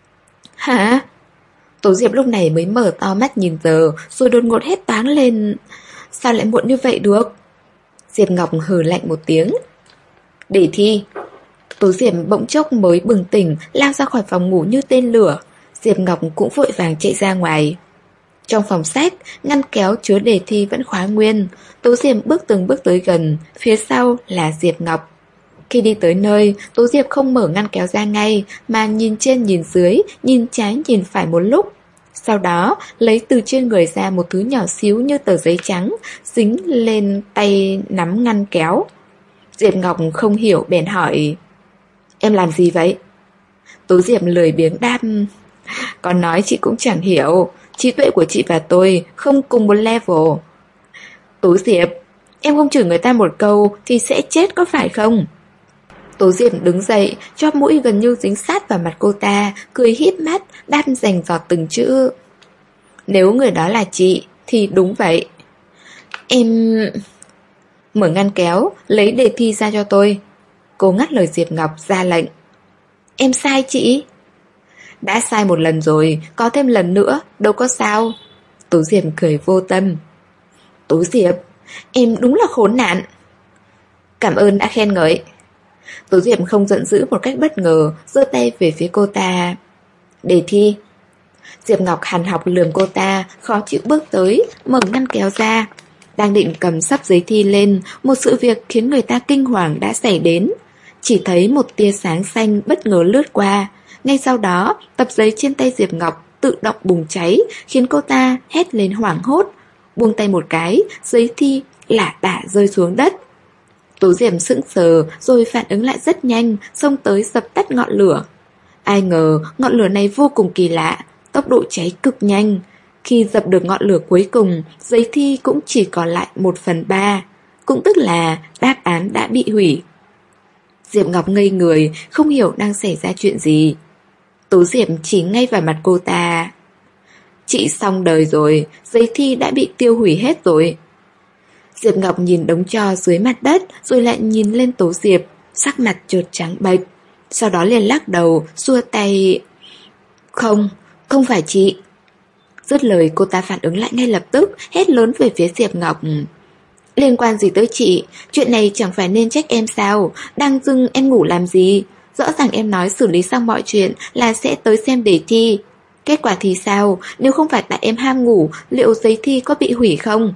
Hả? Tố Diệp lúc này mới mở to mắt nhìn giờ, rồi đột ngột hét toáng lên. Sao lại muộn như vậy được? Diệp Ngọc hừ lạnh một tiếng. Để thi. Tố Diệp bỗng chốc mới bừng tỉnh, lao ra khỏi phòng ngủ như tên lửa. Diệp Ngọc cũng vội vàng chạy ra ngoài. Trong phòng sách, ngăn kéo chứa đề thi vẫn khóa nguyên. Tố Diệp bước từng bước tới gần, phía sau là Diệp Ngọc. Khi đi tới nơi, Tố Diệp không mở ngăn kéo ra ngay, mà nhìn trên nhìn dưới, nhìn trái nhìn phải một lúc. Sau đó, lấy từ trên người ra một thứ nhỏ xíu như tờ giấy trắng, dính lên tay nắm ngăn kéo. Diệp Ngọc không hiểu bèn hỏi. Em làm gì vậy? Tố Diệp lười biếng đáp. Còn nói chị cũng chẳng hiểu, trí tuệ của chị và tôi không cùng một level. Tố Diệp, em không chửi người ta một câu thì sẽ chết có phải không? Tố Diệp đứng dậy, chóp mũi gần như dính sát vào mặt cô ta, cười híp mắt, đáp rành giọt từng chữ. Nếu người đó là chị, thì đúng vậy. Em... Mở ngăn kéo, lấy đề thi ra cho tôi. Cô ngắt lời Diệp Ngọc ra lệnh. Em sai chị. Đã sai một lần rồi, có thêm lần nữa, đâu có sao. Tố Diệp cười vô tâm. Tố Diệp, em đúng là khốn nạn. Cảm ơn đã khen ngợi. Tố Diệp không giận dữ một cách bất ngờ, giơ tay về phía cô ta. Đề thi. Diệp Ngọc hằn học lườm cô ta, khó chịu bước tới, mở ngăn kéo ra. Đang định cầm sắp giấy thi lên, một sự việc khiến người ta kinh hoàng đã xảy đến. Chỉ thấy một tia sáng xanh bất ngờ lướt qua. Ngay sau đó, tập giấy trên tay Diệp Ngọc tự động bùng cháy, khiến cô ta hét lên hoảng hốt. Buông tay một cái, giấy thi lả tả rơi xuống đất. Tố Diệp sững sờ rồi phản ứng lại rất nhanh, xông tới dập tắt ngọn lửa. Ai ngờ ngọn lửa này vô cùng kỳ lạ, tốc độ cháy cực nhanh. Khi dập được ngọn lửa cuối cùng, giấy thi cũng chỉ còn lại một phần ba, cũng tức là đáp án đã bị hủy. Diệp Ngọc ngây người, không hiểu đang xảy ra chuyện gì. Tố Diệp chỉ ngay vào mặt cô ta. Chị xong đời rồi, giấy thi đã bị tiêu hủy hết rồi. Diệp Ngọc nhìn đống tro dưới mặt đất, rồi lại nhìn lên Tố Diệp, sắc mặt chợt trắng bệch. Sau đó liền lắc đầu, xua tay. Không, không phải chị. Dứt lời cô ta phản ứng lại ngay lập tức, hét lớn về phía Diệp Ngọc. Liên quan gì tới chị? Chuyện này chẳng phải nên trách em sao? Đang dưng em ngủ làm gì? Rõ ràng em nói xử lý xong mọi chuyện là sẽ tới xem đề thi. Kết quả thì sao? Nếu không phải tại em ham ngủ, liệu giấy thi có bị hủy không?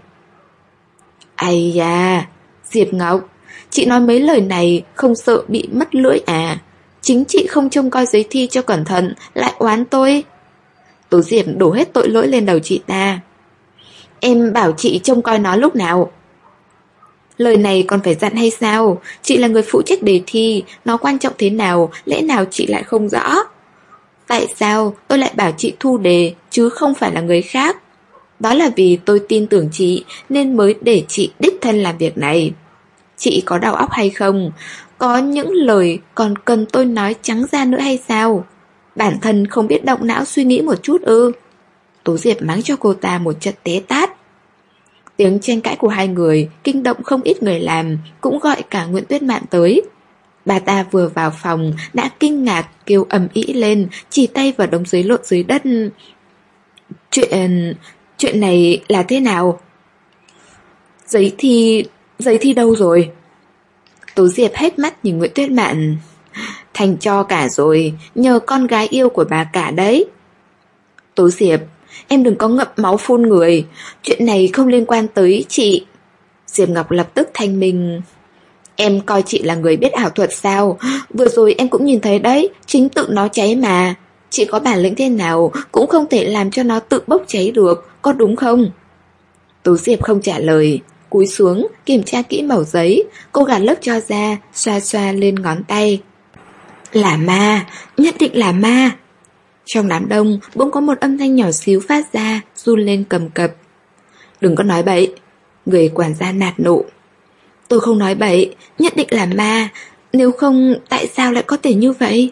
Ây da, Diệp Ngọc, chị nói mấy lời này không sợ bị mất lưỡi à? Chính chị không trông coi giấy thi cho cẩn thận, lại oán tôi. Tố Diệp đổ hết tội lỗi lên đầu chị ta. Em bảo chị trông coi nó lúc nào? Lời này còn phải dặn hay sao? Chị là người phụ trách đề thi, nó quan trọng thế nào, lẽ nào chị lại không rõ? Tại sao tôi lại bảo chị thu đề, chứ không phải là người khác? Đó là vì tôi tin tưởng chị, nên mới để chị đích thân làm việc này. Chị có đầu óc hay không? Có những lời còn cần tôi nói trắng ra nữa hay sao? Bản thân không biết động não suy nghĩ một chút ư? Tố Diệp mắng cho cô ta một trận té tát. Tiếng tranh cãi của hai người kinh động không ít người làm, cũng gọi cả Nguyễn Tuyết Mạn tới. Bà ta vừa vào phòng đã kinh ngạc kêu ầm ĩ lên, chỉ tay vào đống giấy lộn dưới đất. Chuyện... chuyện này là thế nào? Giấy thi... giấy thi đâu rồi? Tố Diệp hết mắt nhìn Nguyễn Tuyết Mạn. Thành cho cả rồi, nhờ con gái yêu của bà cả đấy. Tố Diệp, em đừng có ngậm máu phun người, chuyện này không liên quan tới chị. Diệp Ngọc lập tức thanh minh. Em coi chị là người biết ảo thuật sao? Vừa rồi em cũng nhìn thấy đấy, chính tự nó cháy mà. Chị có bản lĩnh thế nào cũng không thể làm cho nó tự bốc cháy được, có đúng không? Tố Diệp không trả lời, cúi xuống kiểm tra kỹ mẩu giấy. Cô gạt lớp cho ra, xoa xoa lên ngón tay. Là ma, nhất định là ma. Trong đám đông bỗng có một âm thanh nhỏ xíu phát ra, run lên cầm cập. Đừng có nói bậy. Người quản gia nạt nộ. Tôi không nói bậy, nhất định là ma. Nếu không tại sao lại có thể như vậy?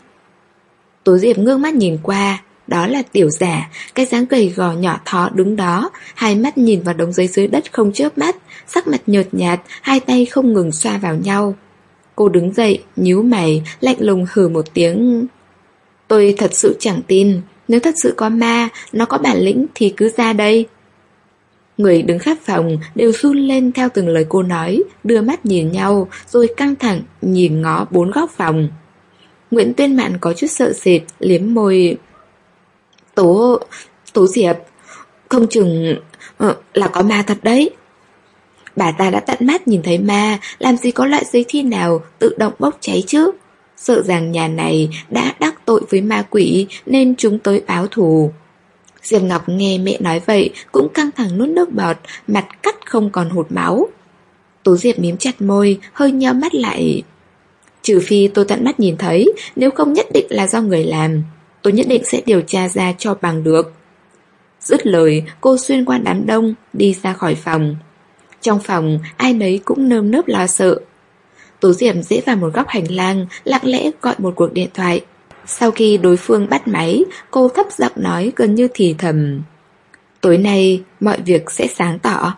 Tố Diệp ngước mắt nhìn qua. Đó là Tiểu Giả, cái dáng gầy gò nhỏ thó đứng đó, hai mắt nhìn vào đống giấy dưới đất không chớp mắt, sắc mặt nhợt nhạt, hai tay không ngừng xoa vào nhau. Cô đứng dậy, nhíu mày, lạnh lùng hừ một tiếng. Tôi thật sự chẳng tin, nếu thật sự có ma, nó có bản lĩnh thì cứ ra đây. Người đứng khắp phòng đều run lên theo từng lời cô nói, đưa mắt nhìn nhau, rồi căng thẳng nhìn ngó bốn góc phòng. Nguyễn Tuyên Mạn có chút sợ sệt, liếm môi. Tố... Tố Diệp, không chừng... Uh, là có ma thật đấy. Bà ta đã tận mắt nhìn thấy ma, làm gì có loại giấy thi nào tự động bốc cháy chứ? Sợ rằng nhà này đã đắc tội với ma quỷ nên chúng tới báo thù. Diệp Ngọc nghe mẹ nói vậy cũng căng thẳng nuốt nước bọt, mặt cắt không còn hột máu. Tố Diệp mím chặt môi, hơi nheo mắt lại. Trừ phi tôi tận mắt nhìn thấy, nếu không nhất định là do người làm. Tôi nhất định sẽ điều tra ra cho bằng được. Dứt lời, cô xuyên qua đám đông, đi ra khỏi phòng. Trong phòng, ai nấy cũng nơm nớp lo sợ. Tố Diệp dễ vào một góc hành lang, lặng lẽ gọi một cuộc điện thoại. Sau khi đối phương bắt máy, cô thấp giọng nói gần như thì thầm. Tối nay, mọi việc sẽ sáng tỏ.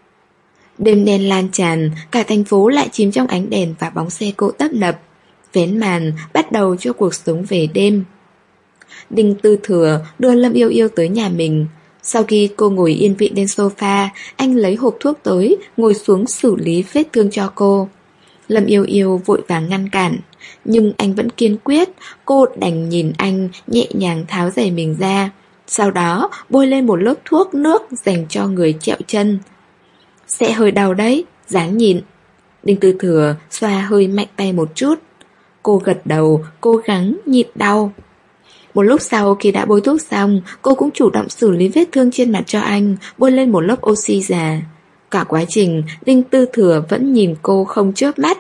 Đêm đen lan tràn, cả thành phố lại chìm trong ánh đèn và bóng xe cộ tấp nập. Vén màn, bắt đầu cho cuộc sống về đêm. Đinh Tư Thừa đưa Lâm Yêu Yêu tới nhà mình. Sau khi cô ngồi yên vị lên sofa, anh lấy hộp thuốc tới, ngồi xuống xử lý vết thương cho cô. Lâm Yêu Yêu vội vàng ngăn cản, nhưng anh vẫn kiên quyết. Cô đành nhìn anh nhẹ nhàng tháo giày mình ra, sau đó bôi lên một lớp thuốc nước dành cho người trẹo chân. Sẽ hơi đau đấy, ráng nhịn. Đinh Tư Thừa xoa hơi mạnh tay một chút. Cô gật đầu, cố gắng nhịn đau. Một lúc sau khi đã bôi thuốc xong, cô cũng chủ động xử lý vết thương trên mặt cho anh, bôi lên một lớp oxy già. Cả quá trình, Đinh Tư Thừa vẫn nhìn cô không chớp mắt.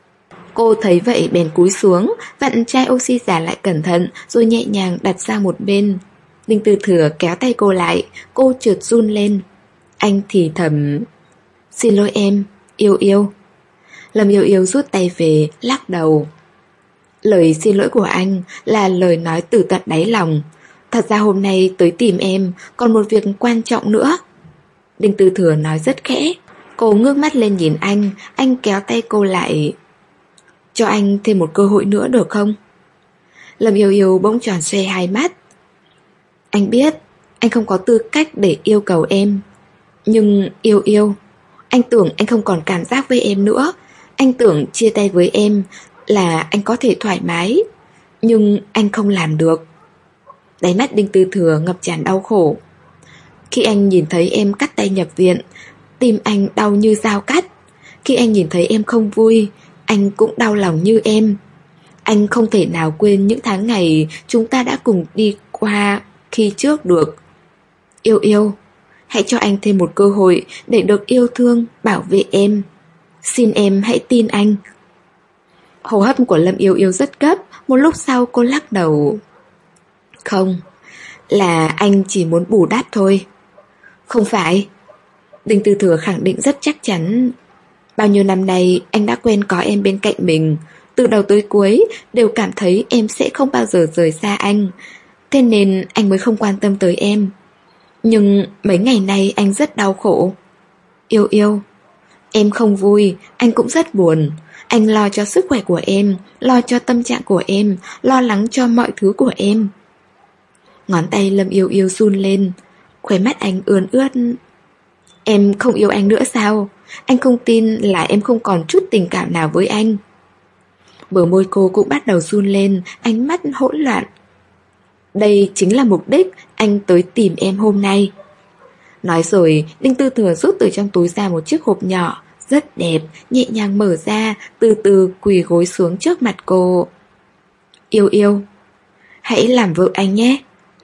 Cô thấy vậy bèn cúi xuống, vặn chai oxy giả lại cẩn thận, rồi nhẹ nhàng đặt sang một bên. Đinh Tư Thừa kéo tay cô lại, cô trượt run lên. Anh thì thầm. Xin lỗi em, Yêu Yêu. Lâm Yêu Yêu rút tay về, lắc đầu. Lời xin lỗi của anh là lời nói từ tận đáy lòng. Thật ra hôm nay tới tìm em còn một việc quan trọng nữa. Đinh Tư Thừa nói rất khẽ. Cô ngước mắt lên nhìn anh. Anh kéo tay cô lại. Cho anh thêm một cơ hội nữa được không? Lâm Yêu Yêu bỗng tròn xoe hai mắt. Anh biết anh không có tư cách để yêu cầu em. Nhưng Yêu Yêu, anh tưởng anh không còn cảm giác với em nữa. Anh tưởng chia tay với em là anh có thể thoải mái. Nhưng anh không làm được. Đáy mắt Đinh Tư Thừa ngập tràn đau khổ. Khi anh nhìn thấy em cắt tay nhập viện, tim anh đau như dao cắt. Khi anh nhìn thấy em không vui, anh cũng đau lòng như em. Anh không thể nào quên những tháng ngày chúng ta đã cùng đi qua khi trước được. Yêu Yêu, hãy cho anh thêm một cơ hội để được yêu thương, bảo vệ em. Xin em hãy tin anh. Hô hấp của Lâm Yêu Yêu rất gấp. Một lúc sau cô lắc đầu. Không, là anh chỉ muốn bù đắp thôi. Không phải. Đinh Tư Thừa khẳng định rất chắc chắn. Bao nhiêu năm nay anh đã quen có em bên cạnh mình. Từ đầu tới cuối đều cảm thấy em sẽ không bao giờ rời xa anh. Thế nên anh mới không quan tâm tới em. Nhưng mấy ngày nay anh rất đau khổ. Yêu Yêu, em không vui, anh cũng rất buồn. Anh lo cho sức khỏe của em, lo cho tâm trạng của em, lo lắng cho mọi thứ của em. Ngón tay Lâm Yêu Yêu run lên. Khóe mắt anh ươn ướt. Em không yêu anh nữa sao? Anh không tin là em không còn chút tình cảm nào với anh. Bờ môi cô cũng bắt đầu run lên, ánh mắt hỗn loạn. Đây chính là mục đích anh tới tìm em hôm nay. Nói rồi, Đinh Tư Thừa rút từ trong túi ra một chiếc hộp nhỏ, rất đẹp, nhẹ nhàng mở ra, từ từ quỳ gối xuống trước mặt cô. Yêu Yêu, hãy làm vợ anh nhé.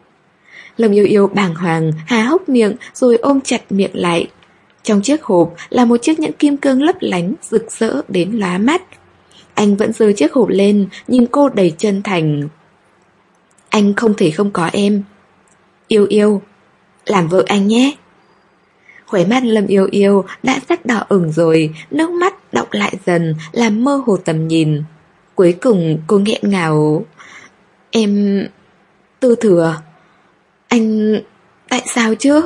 Lâm Yêu Yêu bàng hoàng, há hốc miệng rồi ôm chặt miệng lại. Trong chiếc hộp là một chiếc nhẫn kim cương lấp lánh, rực rỡ đến lóa mắt. Anh vẫn giơ chiếc hộp lên, nhìn cô đầy chân thành. Anh không thể không có em. Yêu Yêu, làm vợ anh nhé. Khóe mắt Lâm Yêu Yêu đã sắp đỏ ửng rồi, nước mắt đọng lại dần, làm mơ hồ tầm nhìn. Cuối cùng cô nghẹn ngào. Em... Tư Thừa, anh... tại sao chứ?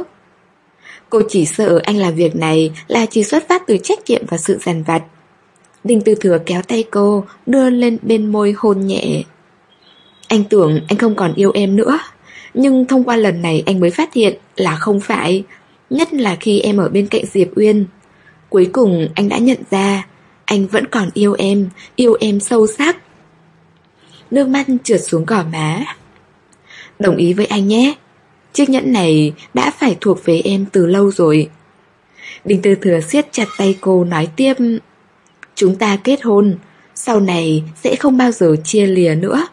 Cô chỉ sợ anh làm việc này là chỉ xuất phát từ trách nhiệm và sự dằn vặt. Đinh Tư Thừa kéo tay cô, đưa lên bên môi hôn nhẹ. Anh tưởng anh không còn yêu em nữa, nhưng thông qua lần này anh mới phát hiện là không phải. Nhất là khi em ở bên cạnh Diệp Uyên. Cuối cùng anh đã nhận ra anh vẫn còn yêu em, yêu em sâu sắc. Nước mắt trượt xuống gò má. Đồng ý với anh nhé. Chiếc nhẫn này đã phải thuộc về em từ lâu rồi. Đinh Tư Thừa siết chặt tay cô nói tiếp. Chúng ta kết hôn, sau này sẽ không bao giờ chia lìa nữa.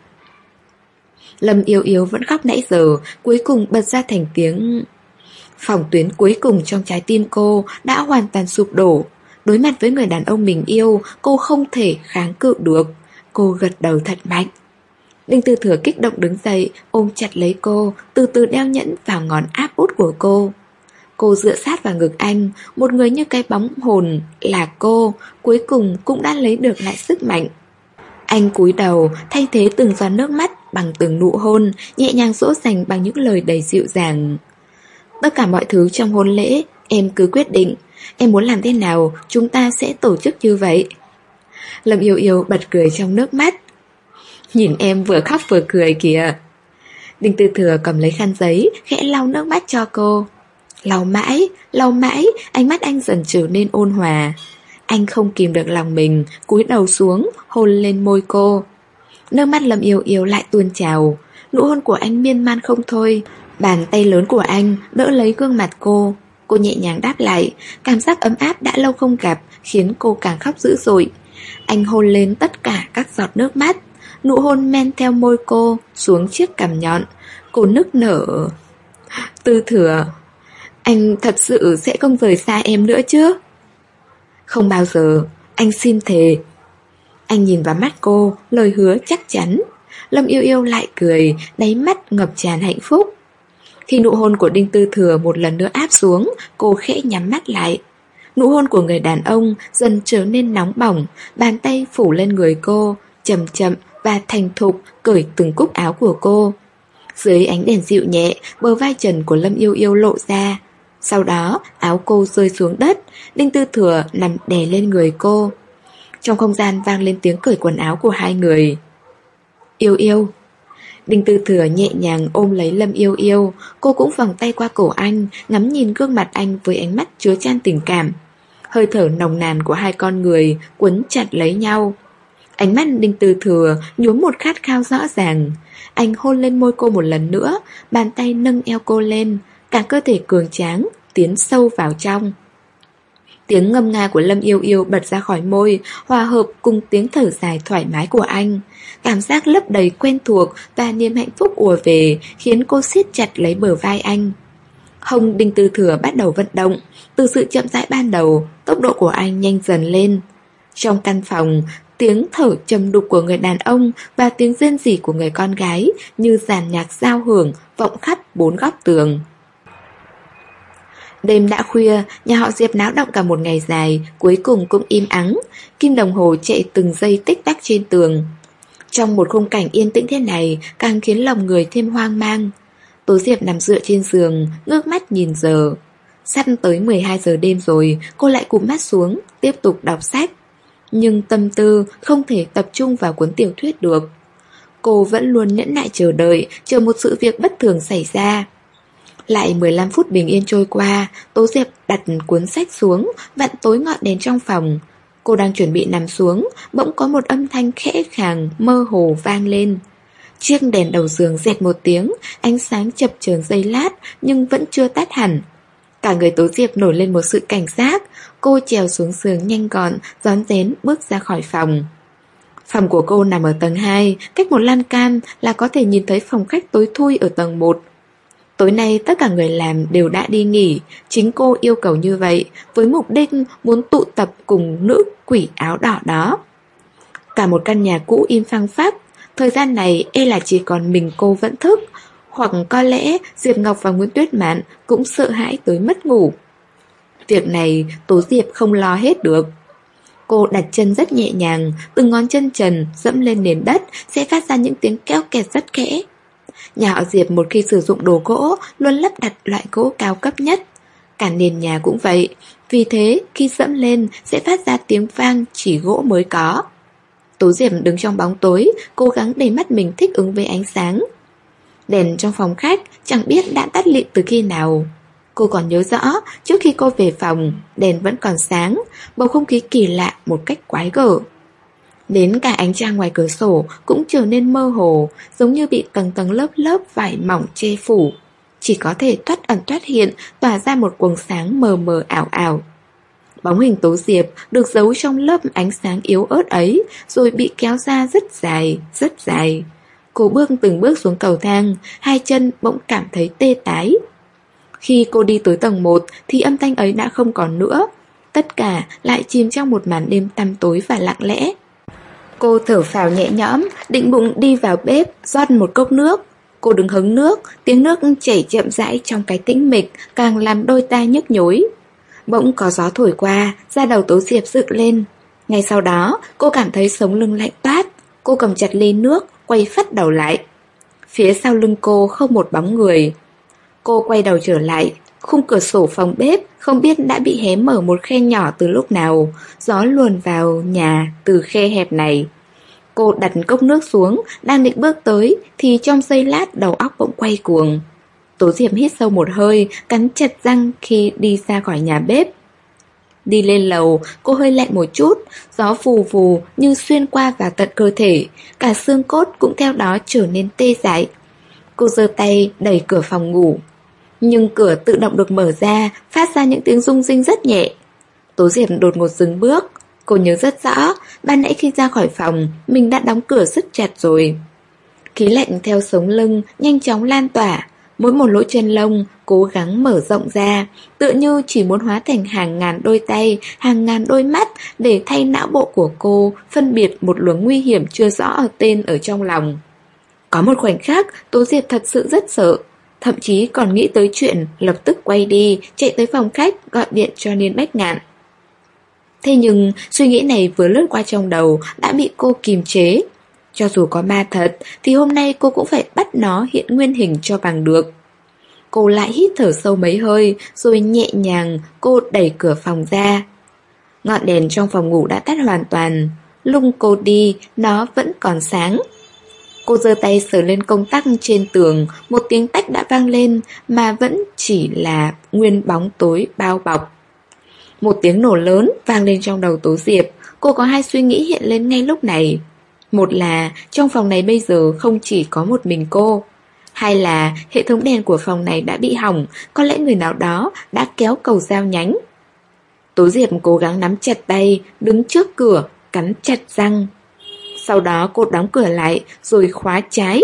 Lâm Yêu Yêu vẫn khóc nãy giờ, cuối cùng bật ra thành tiếng. Phòng tuyến cuối cùng trong trái tim cô đã hoàn toàn sụp đổ. Đối mặt với người đàn ông mình yêu, cô không thể kháng cự được. Cô gật đầu thật mạnh. Đinh Tư Thừa kích động đứng dậy, ôm chặt lấy cô, từ từ đeo nhẫn vào ngón áp út của cô. Cô dựa sát vào ngực anh, một người như cái bóng hồn là cô, cuối cùng cũng đã lấy được lại sức mạnh. Anh cúi đầu, thay thế từng giọt nước mắt bằng từng nụ hôn, nhẹ nhàng dỗ dành bằng những lời đầy dịu dàng. Tất cả mọi thứ trong hôn lễ, em cứ quyết định. Em muốn làm thế nào, chúng ta sẽ tổ chức như vậy. Lâm Yêu Yêu bật cười trong nước mắt. Nhìn em vừa khóc vừa cười kìa. Đinh Tư Thừa cầm lấy khăn giấy, khẽ lau nước mắt cho cô. Lau mãi, lau mãi, ánh mắt anh dần trở nên ôn hòa. Anh không kìm được lòng mình, cúi đầu xuống, hôn lên môi cô. Nước mắt Lâm Yêu Yêu lại tuôn trào. Nụ hôn của anh miên man không thôi. Bàn tay lớn của anh đỡ lấy gương mặt cô. Cô nhẹ nhàng đáp lại. Cảm giác ấm áp đã lâu không gặp khiến cô càng khóc dữ dội. Anh hôn lên tất cả các giọt nước mắt. Nụ hôn men theo môi cô xuống chiếc cằm nhọn. Cô nức nở. Tư Thừa, anh thật sự sẽ không rời xa em nữa chứ? Không bao giờ, anh xin thề. Anh nhìn vào mắt cô, lời hứa chắc chắn. Lâm Yêu Yêu lại cười, đáy mắt ngập tràn hạnh phúc. Khi nụ hôn của Đinh Tư Thừa một lần nữa áp xuống, cô khẽ nhắm mắt lại. Nụ hôn của người đàn ông dần trở nên nóng bỏng, bàn tay phủ lên người cô, chậm chậm và thành thục cởi từng cúc áo của cô. Dưới ánh đèn dịu nhẹ, bờ vai trần của Lâm Yêu Yêu lộ ra. Sau đó, áo cô rơi xuống đất, Đinh Tư Thừa nằm đè lên người cô. Trong không gian vang lên tiếng cởi quần áo của hai người. Yêu Yêu. Đinh Tư Thừa nhẹ nhàng ôm lấy Lâm Yêu Yêu. Cô cũng vòng tay qua cổ anh, ngắm nhìn gương mặt anh với ánh mắt chứa chan tình cảm. Hơi thở nồng nàn của hai con người quấn chặt lấy nhau. Ánh mắt Đinh Tư Thừa nhuốm một khát khao rõ ràng. Anh hôn lên môi cô một lần nữa, bàn tay nâng eo cô lên, cả cơ thể cường tráng tiến sâu vào trong. Tiếng ngâm nga của Lâm Yêu Yêu bật ra khỏi môi, hòa hợp cùng tiếng thở dài thoải mái của anh. Cảm giác lấp đầy quen thuộc và niềm hạnh phúc ùa về, khiến cô siết chặt lấy bờ vai anh. Hông Đinh Tư Thừa bắt đầu vận động. Từ sự chậm rãi ban đầu, tốc độ của anh nhanh dần lên. Trong căn phòng, tiếng thở trầm đục của người đàn ông và tiếng rên rỉ của người con gái như dàn nhạc giao hưởng vọng khắp bốn góc tường. Đêm đã khuya, nhà họ Diệp náo động cả một ngày dài, cuối cùng cũng im ắng. Kim đồng hồ chạy từng giây tích tắc trên tường. Trong một khung cảnh yên tĩnh thế này, càng khiến lòng người thêm hoang mang. Tố Diệp nằm dựa trên giường, ngước mắt nhìn giờ. Sắp tới mười hai giờ đêm rồi, cô lại cụp mắt xuống, tiếp tục đọc sách. Nhưng tâm tư không thể tập trung vào cuốn tiểu thuyết được. Cô vẫn luôn nhẫn nại chờ đợi, chờ một sự việc bất thường xảy ra. Lại mười lăm phút bình yên trôi qua, Tố Diệp đặt cuốn sách xuống, vặn tối ngọn đèn trong phòng. Cô đang chuẩn bị nằm xuống, bỗng có một âm thanh khẽ khàng, mơ hồ vang lên. Chiếc đèn đầu giường rẹt một tiếng, ánh sáng chập chờn giây lát nhưng vẫn chưa tắt hẳn. Cả người Tố Diệp nổi lên một sự cảnh giác. Cô trèo xuống giường nhanh gọn, rón rén bước ra khỏi phòng. Phòng của cô nằm ở tầng hai, cách một lan can là có thể nhìn thấy phòng khách tối thui ở tầng một. Tối nay tất cả người làm đều đã đi nghỉ. Chính cô yêu cầu như vậy, với mục đích muốn tụ tập cùng nữ quỷ áo đỏ đó. Cả một căn nhà cũ im phăng phắc. Thời gian này e là chỉ còn mình cô vẫn thức. Hoặc có lẽ Diệp Ngọc và Nguyễn Tuyết Mạn cũng sợ hãi tới mất ngủ. Việc này Tố Diệp không lo hết được. Cô đặt chân rất nhẹ nhàng, từng ngón chân trần dẫm lên nền đất sẽ phát ra những tiếng kéo kẹt rất khẽ. Nhà họ Diệp một khi sử dụng đồ gỗ luôn lắp đặt loại gỗ cao cấp nhất. Cả nền nhà cũng vậy. Vì thế khi dẫm lên sẽ phát ra tiếng vang chỉ gỗ mới có. Tố Diệp đứng trong bóng tối, cố gắng để mắt mình thích ứng với ánh sáng. Đèn trong phòng khách chẳng biết đã tắt lịm từ khi nào. Cô còn nhớ rõ, trước khi cô về phòng, đèn vẫn còn sáng, bầu không khí kỳ lạ một cách quái gở. Đến cả ánh trăng ngoài cửa sổ cũng trở nên mơ hồ, giống như bị tầng tầng lớp lớp vải mỏng che phủ. Chỉ có thể thoát ẩn thoát hiện, tỏa ra một quầng sáng mờ mờ ảo ảo. Bóng hình Tố Diệp được giấu trong lớp ánh sáng yếu ớt ấy, rồi bị kéo ra rất dài, rất dài. Cô bước từng bước xuống cầu thang, hai chân bỗng cảm thấy tê tái. Khi cô đi tới tầng một thì âm thanh ấy đã không còn nữa. Tất cả lại chìm trong một màn đêm tăm tối và lặng lẽ. Cô thở phào nhẹ nhõm, định bụng đi vào bếp, rót một cốc nước. Cô đứng hứng nước, tiếng nước chảy chậm rãi trong cái tĩnh mịch, càng làm đôi tai nhức nhối. Bỗng có gió thổi qua, da đầu Tố Diệp dựng lên. Ngay sau đó, cô cảm thấy sống lưng lạnh toát. Cô cầm chặt ly nước, quay phắt đầu lại. Phía sau lưng cô không một bóng người. Cô quay đầu trở lại, khung cửa sổ phòng bếp không biết đã bị hé mở một khe nhỏ từ lúc nào. Gió luồn vào nhà từ khe hẹp này. Cô đặt cốc nước xuống, đang định bước tới thì trong giây lát đầu óc bỗng quay cuồng. Tố Diệp hít sâu một hơi, cắn chặt răng khi đi ra khỏi nhà bếp. Đi lên lầu, cô hơi lạnh một chút, gió vù vù như xuyên qua vào tận cơ thể, cả xương cốt cũng theo đó trở nên tê dại. Cô giơ tay đẩy cửa phòng ngủ. Nhưng cửa tự động được mở ra, phát ra những tiếng rung rinh rất nhẹ. Tố Diệp đột ngột dừng bước. Cô nhớ rất rõ, ban nãy khi ra khỏi phòng, mình đã đóng cửa rất chặt rồi. Khí lạnh theo sống lưng nhanh chóng lan tỏa. Mỗi một lỗ chân lông cố gắng mở rộng ra, tựa như chỉ muốn hóa thành hàng ngàn đôi tay, hàng ngàn đôi mắt để thay não bộ của cô phân biệt một luồng nguy hiểm chưa rõ ở tên ở trong lòng. Có một khoảnh khắc, Tố Diệp thật sự rất sợ, thậm chí còn nghĩ tới chuyện lập tức quay đi, chạy tới phòng khách gọi điện cho Niên Bách Ngạn. Thế nhưng suy nghĩ này vừa lướt qua trong đầu đã bị cô kìm chế. Cho dù có ma thật thì hôm nay cô cũng phải bắt nó hiện nguyên hình cho bằng được. Cô lại hít thở sâu mấy hơi, rồi nhẹ nhàng cô đẩy cửa phòng ra. Ngọn đèn trong phòng ngủ đã tắt hoàn toàn. Lúc cô đi, nó vẫn còn sáng. Cô giơ tay sờ lên công tắc trên tường, một tiếng tách đã vang lên mà vẫn chỉ là nguyên bóng tối bao bọc. Một tiếng nổ lớn vang lên trong đầu Tố Diệp. Cô có hai suy nghĩ hiện lên ngay lúc này. Một là trong phòng này bây giờ không chỉ có một mình cô. Hai là hệ thống đèn của phòng này đã bị hỏng, có lẽ người nào đó đã kéo cầu dao nhánh. Tố Diệp cố gắng nắm chặt tay, đứng trước cửa, cắn chặt răng. Sau đó cô đóng cửa lại rồi khóa trái.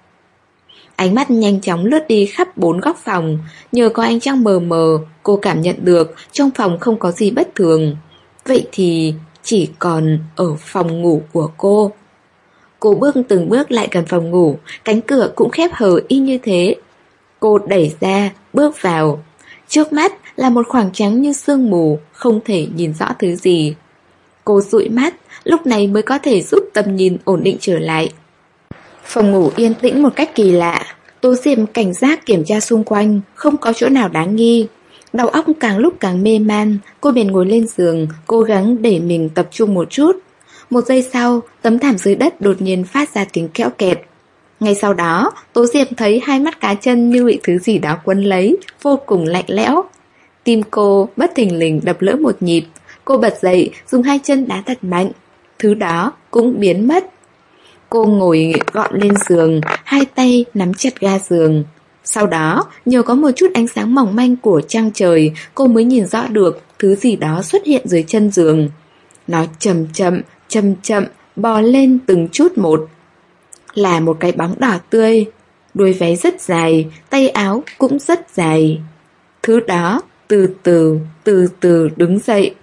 Ánh mắt nhanh chóng lướt đi khắp bốn góc phòng. Nhờ có ánh trăng mờ mờ, cô cảm nhận được trong phòng không có gì bất thường. Vậy thì chỉ còn ở phòng ngủ của cô. Cô bước từng bước lại gần phòng ngủ, cánh cửa cũng khép hờ y như thế. Cô đẩy ra, bước vào. Trước mắt là một khoảng trắng như sương mù, không thể nhìn rõ thứ gì. Cô dụi mắt, lúc này mới có thể giúp tầm nhìn ổn định trở lại. Phòng ngủ yên tĩnh một cách kỳ lạ. Tố Diệp cảnh giác kiểm tra xung quanh, không có chỗ nào đáng nghi. Đầu óc càng lúc càng mê man, cô bèn ngồi lên giường, cố gắng để mình tập trung một chút. Một giây sau, tấm thảm dưới đất đột nhiên phát ra tiếng kẽo kẹt. Ngay sau đó, Tố Diệp thấy hai mắt cá chân như bị thứ gì đó quấn lấy, vô cùng lạnh lẽo. Tim cô bất thình lình đập lỡ một nhịp. Cô bật dậy, dùng hai chân đá thật mạnh. Thứ đó cũng biến mất. Cô ngồi gọn lên giường, hai tay nắm chặt ga giường. Sau đó, nhờ có một chút ánh sáng mỏng manh của trăng trời, cô mới nhìn rõ được thứ gì đó xuất hiện dưới chân giường. Nó chậm chậm, chậm chậm, bò lên từng chút một. Là một cái bóng đỏ tươi. Đuôi váy rất dài, tay áo cũng rất dài. Thứ đó từ từ, từ từ đứng dậy.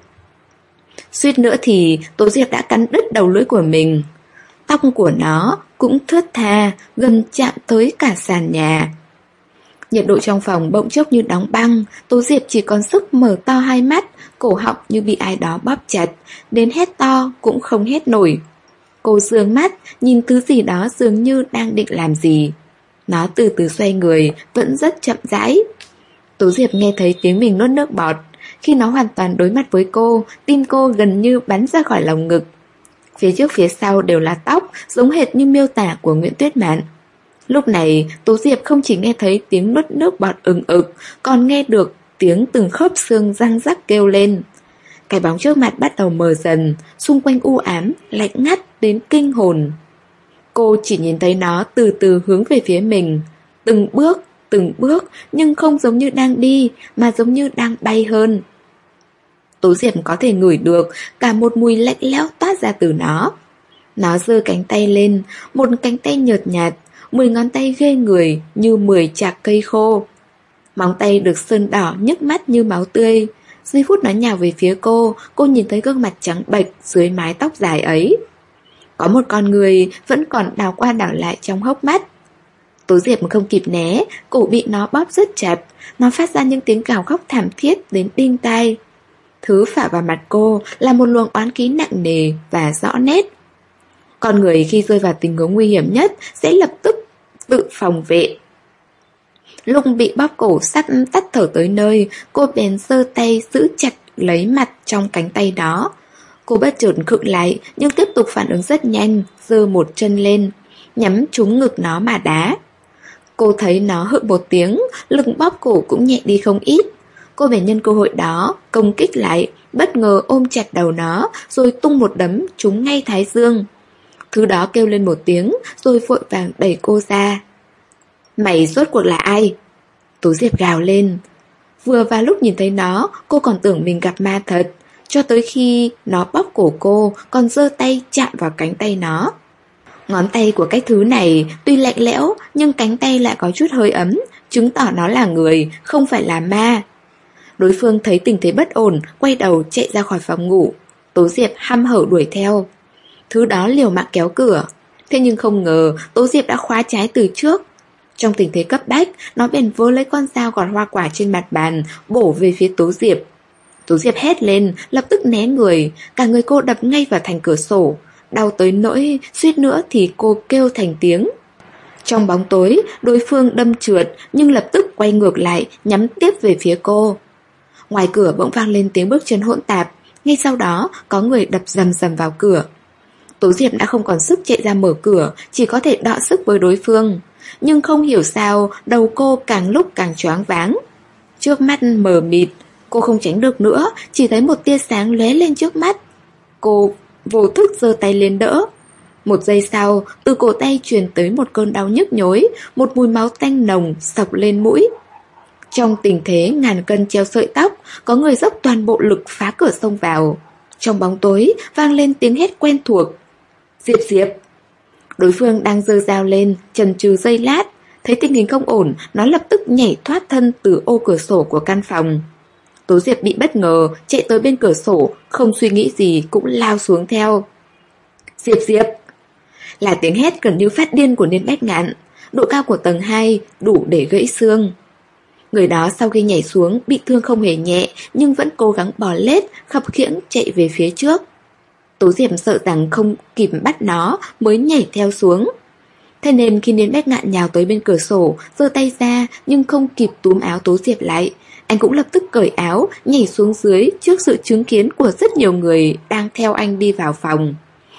Suýt nữa thì Tố Diệp đã cắn đứt đầu lưỡi của mình. Tóc của nó cũng thướt tha, gần chạm tới cả sàn nhà. Nhiệt độ trong phòng bỗng chốc như đóng băng. Tố Diệp chỉ còn sức mở to hai mắt, cổ họng như bị ai đó bóp chặt, đến hét to cũng không hét nổi. Cô dương mắt, nhìn thứ gì đó dường như đang định làm gì. Nó từ từ xoay người, vẫn rất chậm rãi. Tố Diệp nghe thấy tiếng mình nuốt nước bọt. Khi nó hoàn toàn đối mặt với cô, tim cô gần như bắn ra khỏi lồng ngực. Phía trước phía sau đều là tóc, giống hệt như miêu tả của Nguyễn Tuyết Mạn. Lúc này, Tố Diệp không chỉ nghe thấy tiếng nuốt nước bọt ừng ực, còn nghe được tiếng từng khớp xương răng rắc kêu lên. Cái bóng trước mặt bắt đầu mờ dần, xung quanh u ám, lạnh ngắt đến kinh hồn. Cô chỉ nhìn thấy nó từ từ hướng về phía mình. Từng bước, từng bước, nhưng không giống như đang đi, mà giống như đang bay hơn. Tố Diệp có thể ngửi được cả một mùi lạnh lẽo toát ra từ nó. Nó giơ cánh tay lên, một cánh tay nhợt nhạt, mười ngón tay ghê người như mười chạc cây khô. Móng tay được sơn đỏ nhức mắt như máu tươi. Giây phút nó nhào về phía cô, cô nhìn thấy gương mặt trắng bệch dưới mái tóc dài ấy. Có một con người vẫn còn đảo qua đảo lại trong hốc mắt. Tố Diệp không kịp né, cổ bị nó bóp rất chặt. Nó phát ra những tiếng gào khóc thảm thiết đến đinh tai. Thứ phả vào mặt cô là một luồng oán khí nặng nề và rõ nét. Con người khi rơi vào tình huống nguy hiểm nhất sẽ lập tức tự phòng vệ. Lúc bị bóp cổ sắp tắt thở tới nơi, cô bèn giơ tay giữ chặt lấy mặt trong cánh tay đó. Cô bất chợt khựng lại nhưng tiếp tục phản ứng rất nhanh, giơ một chân lên, nhắm trúng ngực nó mà đá. Cô thấy nó hự một tiếng, lực bóp cổ cũng nhẹ đi không ít. Cô bèn nhân cơ hội đó công kích lại, bất ngờ ôm chặt đầu nó, rồi tung một đấm trúng ngay thái dương. Thứ đó kêu lên một tiếng, rồi vội vàng đẩy cô ra. Mày rốt cuộc là ai? Tố Diệp gào lên. Vừa vào lúc nhìn thấy nó, cô còn tưởng mình gặp ma thật, cho tới khi nó bóp cổ cô, còn giơ tay chạm vào cánh tay nó. Ngón tay của cái thứ này tuy lạnh lẽo, nhưng cánh tay lại có chút hơi ấm, chứng tỏ nó là người, không phải là ma. Đối phương thấy tình thế bất ổn, quay đầu chạy ra khỏi phòng ngủ. Tố Diệp hăm hở đuổi theo. Thứ đó liều mạng kéo cửa. Thế nhưng không ngờ Tố Diệp đã khóa trái từ trước. Trong tình thế cấp bách, nó bèn vơ lấy con dao gọt hoa quả trên mặt bàn, bổ về phía Tố Diệp. Tố Diệp hét lên, lập tức né người. Cả người cô đập ngay vào thành cửa sổ. đau tới nỗi suýt nữa thì cô kêu thành tiếng. Trong bóng tối, đối phương đâm trượt nhưng lập tức quay ngược lại, nhắm tiếp về phía cô. Ngoài cửa bỗng vang lên tiếng bước chân hỗn tạp, ngay sau đó có người đập rầm rầm vào cửa. Tố Diệp đã không còn sức chạy ra mở cửa, chỉ có thể đọ sức với đối phương. Nhưng không hiểu sao, đầu cô càng lúc càng choáng váng. Trước mắt mờ mịt, cô không tránh được nữa, chỉ thấy một tia sáng lóe lên trước mắt. Cô vô thức giơ tay lên đỡ. Một giây sau, từ cổ tay truyền tới một cơn đau nhức nhối, một mùi máu tanh nồng xộc lên mũi. Trong tình thế ngàn cân treo sợi tóc, có người dốc toàn bộ lực phá cửa xông vào. Trong bóng tối vang lên tiếng hét quen thuộc. Diệp Diệp. Đối phương đang giơ dao lên, chần chừ giây lát, thấy tình hình không ổn, nó lập tức nhảy thoát thân từ ô cửa sổ của căn phòng. Tố Diệp bị bất ngờ, chạy tới bên cửa sổ, không suy nghĩ gì cũng lao xuống theo. Diệp Diệp. Là tiếng hét gần như phát điên của Niên Bách Ngạn. Độ cao của tầng hai đủ để gãy xương. Người đó sau khi nhảy xuống bị thương không hề nhẹ, nhưng vẫn cố gắng bò lết, khập khiễng chạy về phía trước. Tố Diệp sợ rằng không kịp bắt nó mới nhảy theo xuống. Thế nên khi Niên Bách Ngạn nhào tới bên cửa sổ, giơ tay ra nhưng không kịp túm áo Tố Diệp lại, anh cũng lập tức cởi áo, nhảy xuống dưới trước sự chứng kiến của rất nhiều người đang theo anh đi vào phòng.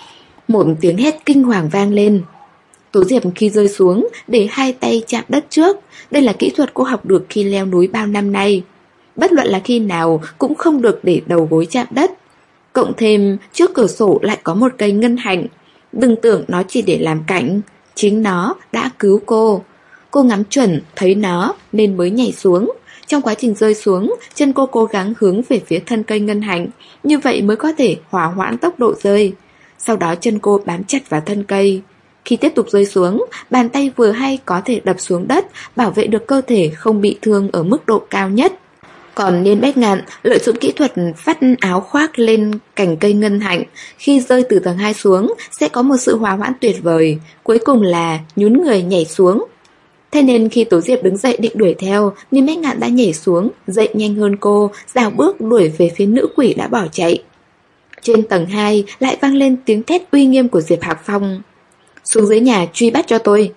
Một tiếng hét kinh hoàng vang lên. Tố Diệp khi rơi xuống để hai tay chạm đất trước. Đây là kỹ thuật cô học được khi leo núi bao năm nay. Bất luận là khi nào cũng không được để đầu gối chạm đất. Cộng thêm trước cửa sổ lại có một cây ngân hạnh. Đừng tưởng nó chỉ để làm cảnh, chính nó đã cứu cô. Cô ngắm chuẩn thấy nó nên mới nhảy xuống. Trong quá trình rơi xuống, chân cô cố gắng hướng về phía thân cây ngân hạnh, như vậy mới có thể hòa hoãn tốc độ rơi. Sau đó chân cô bám chặt vào thân cây. Khi tiếp tục rơi xuống, bàn tay vừa hay có thể đập xuống đất, bảo vệ được cơ thể không bị thương ở mức độ cao nhất. Còn Niên Bách Ngạn lợi dụng kỹ thuật vắt áo khoác lên cành cây ngân hạnh. Khi rơi từ tầng hai xuống sẽ có một sự hòa hoãn tuyệt vời. Cuối cùng là nhún người nhảy xuống. Thế nên khi Tố Diệp đứng dậy định đuổi theo, Niên Bách Ngạn đã nhảy xuống, dậy nhanh hơn cô, rào bước đuổi về phía nữ quỷ đã bỏ chạy. Trên tầng hai lại vang lên tiếng thét uy nghiêm của Diệp Hạc Phong. Xuống dưới nhà truy bắt cho tôi.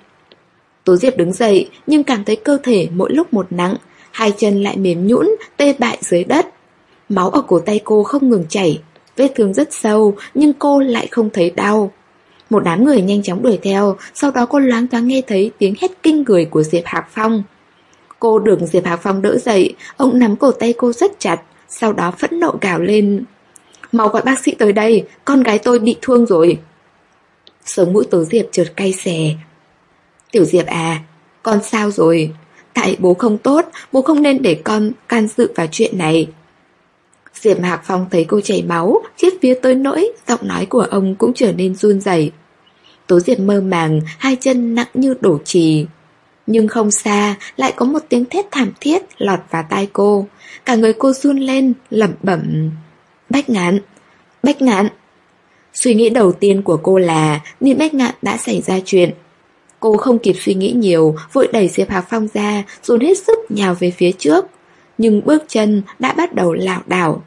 Tố Diệp đứng dậy nhưng cảm thấy cơ thể mỗi lúc một nặng, hai chân lại mềm nhũn tê bại dưới đất. Máu ở cổ tay cô không ngừng chảy, vết thương rất sâu nhưng cô lại không thấy đau. Một đám người nhanh chóng đuổi theo, sau đó cô loáng thoáng nghe thấy tiếng hét kinh người của Diệp Hạc Phong. Cô được Diệp Hạc Phong đỡ dậy, ông nắm cổ tay cô rất chặt, sau đó phẫn nộ gào lên. Mau gọi bác sĩ tới đây, con gái tôi bị thương rồi. Sống mũi Tố Diệp chợt cay xè. Tiểu Diệp à, con sao rồi? Tại bố không tốt, bố không nên để con can dự vào chuyện này. Diệp Hạc Phong thấy cô chảy máu, khiếp vía tới nỗi giọng nói của ông cũng trở nên run rẩy. Tố Diệp mơ màng, hai chân nặng như đổ chì. Nhưng không xa, lại có một tiếng thét thảm thiết lọt vào tai cô. Cả người cô run lên, lẩm bẩm. Bách Ngạn, Bách Ngạn. Suy nghĩ đầu tiên của cô là Niên Bách Ngạn đã xảy ra chuyện. Cô không kịp suy nghĩ nhiều, vội đẩy Diệp Hạc Phong ra, dồn hết sức nhào về phía trước. Nhưng bước chân đã bắt đầu lảo đảo.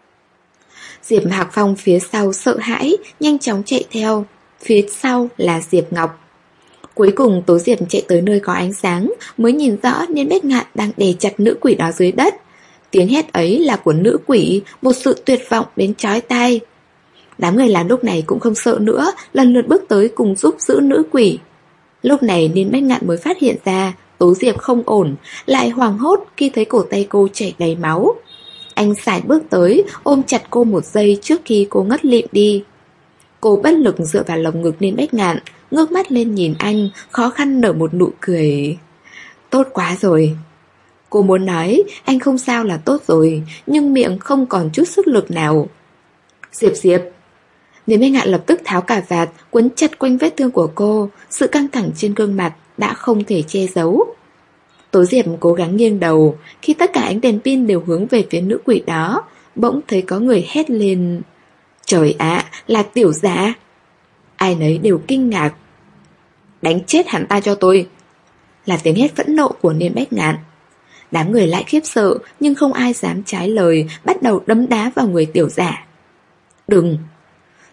Diệp Hạc Phong phía sau sợ hãi, nhanh chóng chạy theo. Phía sau là Diệp Ngọc. Cuối cùng Tố Diệp chạy tới nơi có ánh sáng, mới nhìn rõ Niên Bách Ngạn đang đè chặt nữ quỷ đó dưới đất. Tiếng hét ấy là của nữ quỷ, một sự tuyệt vọng đến chói tai. Đám người làm lúc này cũng không sợ nữa, lần lượt bước tới cùng giúp giữ nữ quỷ. Lúc này Niên Bách Ngạn mới phát hiện ra Tố Diệp không ổn, lại hoảng hốt khi thấy cổ tay cô chảy đầy máu. Anh sải bước tới, ôm chặt cô một giây trước khi cô ngất lịm đi. Cô bất lực dựa vào lồng ngực Niên Bách Ngạn, ngước mắt lên nhìn anh, khó khăn nở một nụ cười. Tốt quá rồi. Cô muốn nói anh không sao là tốt rồi, nhưng miệng không còn chút sức lực nào. Diệp Diệp. Niên Bách Ngạn lập tức tháo cà vạt, quấn chặt quanh vết thương của cô, sự căng thẳng trên gương mặt đã không thể che giấu. Tố Diệp cố gắng nghiêng đầu, khi tất cả ánh đèn pin đều hướng về phía nữ quỷ đó, bỗng thấy có người hét lên. Trời ạ, là Tiểu Dạ. Ai nấy đều kinh ngạc. Đánh chết hắn ta cho tôi. Là tiếng hét phẫn nộ của Niên Bách Ngạn. Đám người lại khiếp sợ, nhưng không ai dám trái lời, bắt đầu đấm đá vào người Tiểu Dạ. Đừng.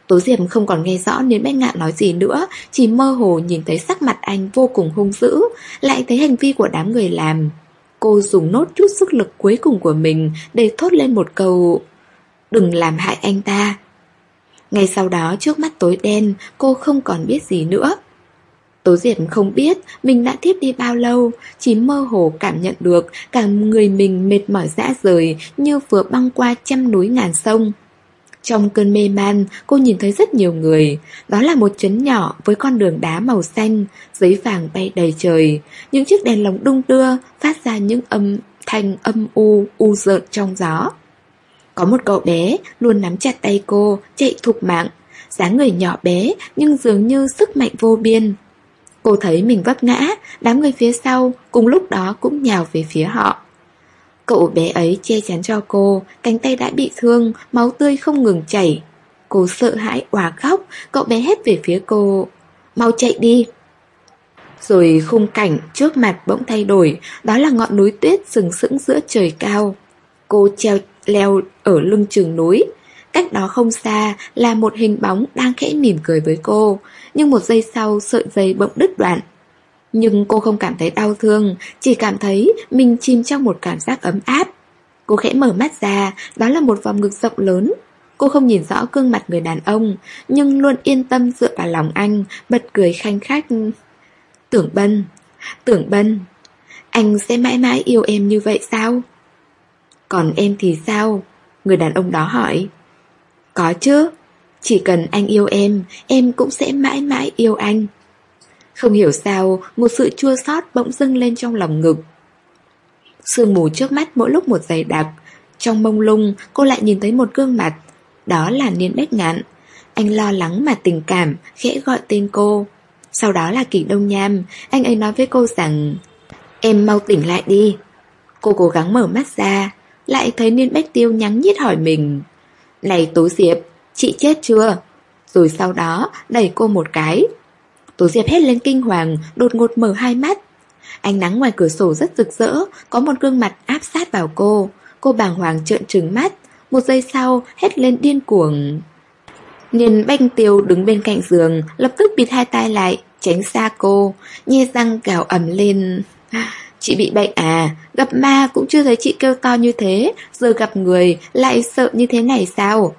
Tố Diệp không còn nghe rõ Niên Bách Ngạn nói gì nữa, chỉ mơ hồ nhìn thấy sắc mặt anh vô cùng hung dữ, lại thấy hành vi của đám người làm. Cô dùng nốt chút sức lực cuối cùng của mình để thốt lên một câu: đừng làm hại anh ta. Ngay sau đó trước mắt tối đen, cô không còn biết gì nữa. Tố Diệp không biết mình đã thiếp đi bao lâu, chỉ mơ hồ cảm nhận được cả người mình mệt mỏi rã rời như vừa băng qua trăm núi ngàn sông. Trong cơn mê man, cô nhìn thấy rất nhiều người. Đó là một trấn nhỏ với con đường đá màu xanh, giấy vàng bay đầy trời. Những chiếc đèn lồng đung đưa, phát ra những âm thanh âm u, u rợn trong gió. Có một cậu bé luôn nắm chặt tay cô, chạy thục mạng. Dáng người nhỏ bé, nhưng dường như sức mạnh vô biên. Cô thấy mình vấp ngã, đám người phía sau cùng lúc đó cũng nhào về phía họ. Cậu bé ấy che chắn cho cô, cánh tay đã bị thương, máu tươi không ngừng chảy. Cô sợ hãi òa khóc, cậu bé hét về phía cô: mau chạy đi. Rồi khung cảnh trước mặt bỗng thay đổi, đó là ngọn núi tuyết sừng sững giữa trời cao. Cô treo leo ở lưng chừng núi. Cách đó không xa là một hình bóng đang khẽ mỉm cười với cô, nhưng một giây sau sợi dây bỗng đứt đoạn. Nhưng cô không cảm thấy đau thương, chỉ cảm thấy mình chìm trong một cảm giác ấm áp. Cô khẽ mở mắt ra, đó là một vòng ngực rộng lớn. Cô không nhìn rõ gương mặt người đàn ông, nhưng luôn yên tâm dựa vào lòng anh, bật cười khanh khách. Tưởng Bân, Tưởng Bân, anh sẽ mãi mãi yêu em như vậy sao? Còn em thì sao? Người đàn ông đó hỏi. Có chứ, chỉ cần anh yêu em, em cũng sẽ mãi mãi yêu anh. Không hiểu sao, một sự chua xót bỗng dưng lên trong lòng ngực. Sương mù trước mắt mỗi lúc một dày đặc. Trong mông lung, cô lại nhìn thấy một gương mặt. Đó là Niên Bách Ngạn. Anh lo lắng mà tình cảm, khẽ gọi tên cô. Sau đó là Kỷ Đông Nham. Anh ấy nói với cô rằng: em mau tỉnh lại đi. Cô cố gắng mở mắt ra, lại thấy Niên Bách Tiêu nhắn nhít hỏi mình: này Tố Diệp, chị chết chưa? Rồi sau đó đẩy cô một cái. Tố Diệp hét lên kinh hoàng, đột ngột mở hai mắt. Ánh nắng ngoài cửa sổ rất rực rỡ, có một gương mặt áp sát vào cô. Cô bàng hoàng trợn trừng mắt, một giây sau hét lên điên cuồng. Niên Bách Tiêu đứng bên cạnh giường, lập tức bịt hai tai lại, tránh xa cô, nhe răng gào ầm lên: chị bị bệnh à? Gặp ma cũng chưa thấy chị kêu to như thế, giờ gặp người lại sợ như thế này sao?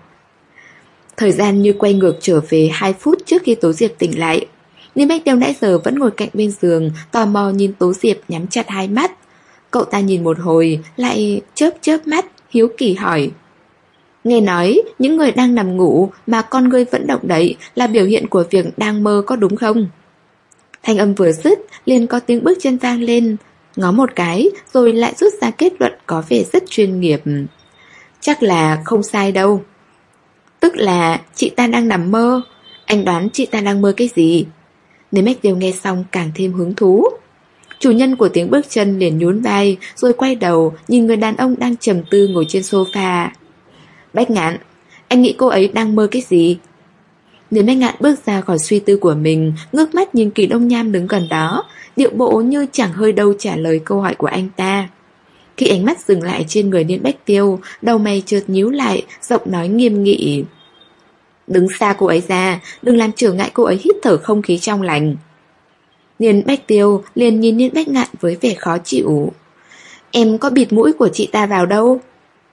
Thời gian như quay ngược trở về hai phút trước khi Tố Diệp tỉnh lại. Niên Bách Tiêu nãy giờ vẫn ngồi cạnh bên giường, tò mò nhìn Tố Diệp nhắm chặt hai mắt. Cậu ta nhìn một hồi, lại chớp chớp mắt, hiếu kỳ hỏi: nghe nói những người đang nằm ngủ mà con ngươi vẫn động đậy là biểu hiện của việc đang mơ, có đúng không? Thanh âm vừa dứt, liền có tiếng bước chân vang lên. Ngó một cái, rồi lại rút ra kết luận có vẻ rất chuyên nghiệp: chắc là không sai đâu. Tức là chị ta đang nằm mơ. Anh đoán chị ta đang mơ cái gì? Nếu Mách Tiêu nghe xong càng thêm hứng thú. Chủ nhân của tiếng bước chân liền nhún vai, rồi quay đầu nhìn người đàn ông đang trầm tư ngồi trên sofa. Bách Ngạn, anh nghĩ cô ấy đang mơ cái gì? Nếu Bách Ngạn bước ra khỏi suy tư của mình, ngước mắt nhìn Kỷ Đông Nham đứng gần đó, điệu bộ như chẳng hơi đâu trả lời câu hỏi của anh ta. Khi ánh mắt dừng lại trên người Niên Bách Tiêu, đầu mày chợt nhíu lại, giọng nói nghiêm nghị: đứng xa cô ấy ra, đừng làm trở ngại cô ấy hít thở không khí trong lành. Niên Bách Tiêu liền nhìn Niên Bách Ngạn với vẻ khó chịu. Em có bịt mũi của chị ta vào đâu?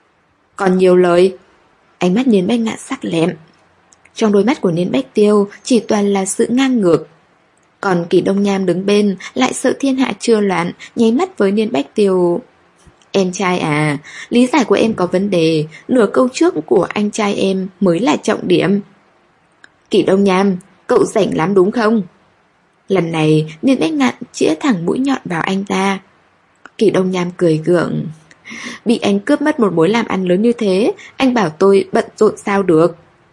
Còn nhiều lời. Ánh mắt Niên Bách Ngạn sắc lẹm. Trong đôi mắt của Niên Bách Tiêu chỉ toàn là sự ngang ngược. Còn Kỷ Đông Nham đứng bên lại sợ thiên hạ chưa loạn, nháy mắt với Niên Bách Tiêu. Em trai à, lý giải của em có vấn đề, nửa câu trước của anh trai em mới là trọng điểm. Kỷ Đông Nham, cậu rảnh lắm đúng không? Lần này Niên Bách Ngạn chĩa thẳng mũi nhọn vào anh ta. Kỷ Đông Nham cười gượng. Bị anh cướp mất một mối làm ăn lớn như thế, anh bảo tôi bận rộn sao được?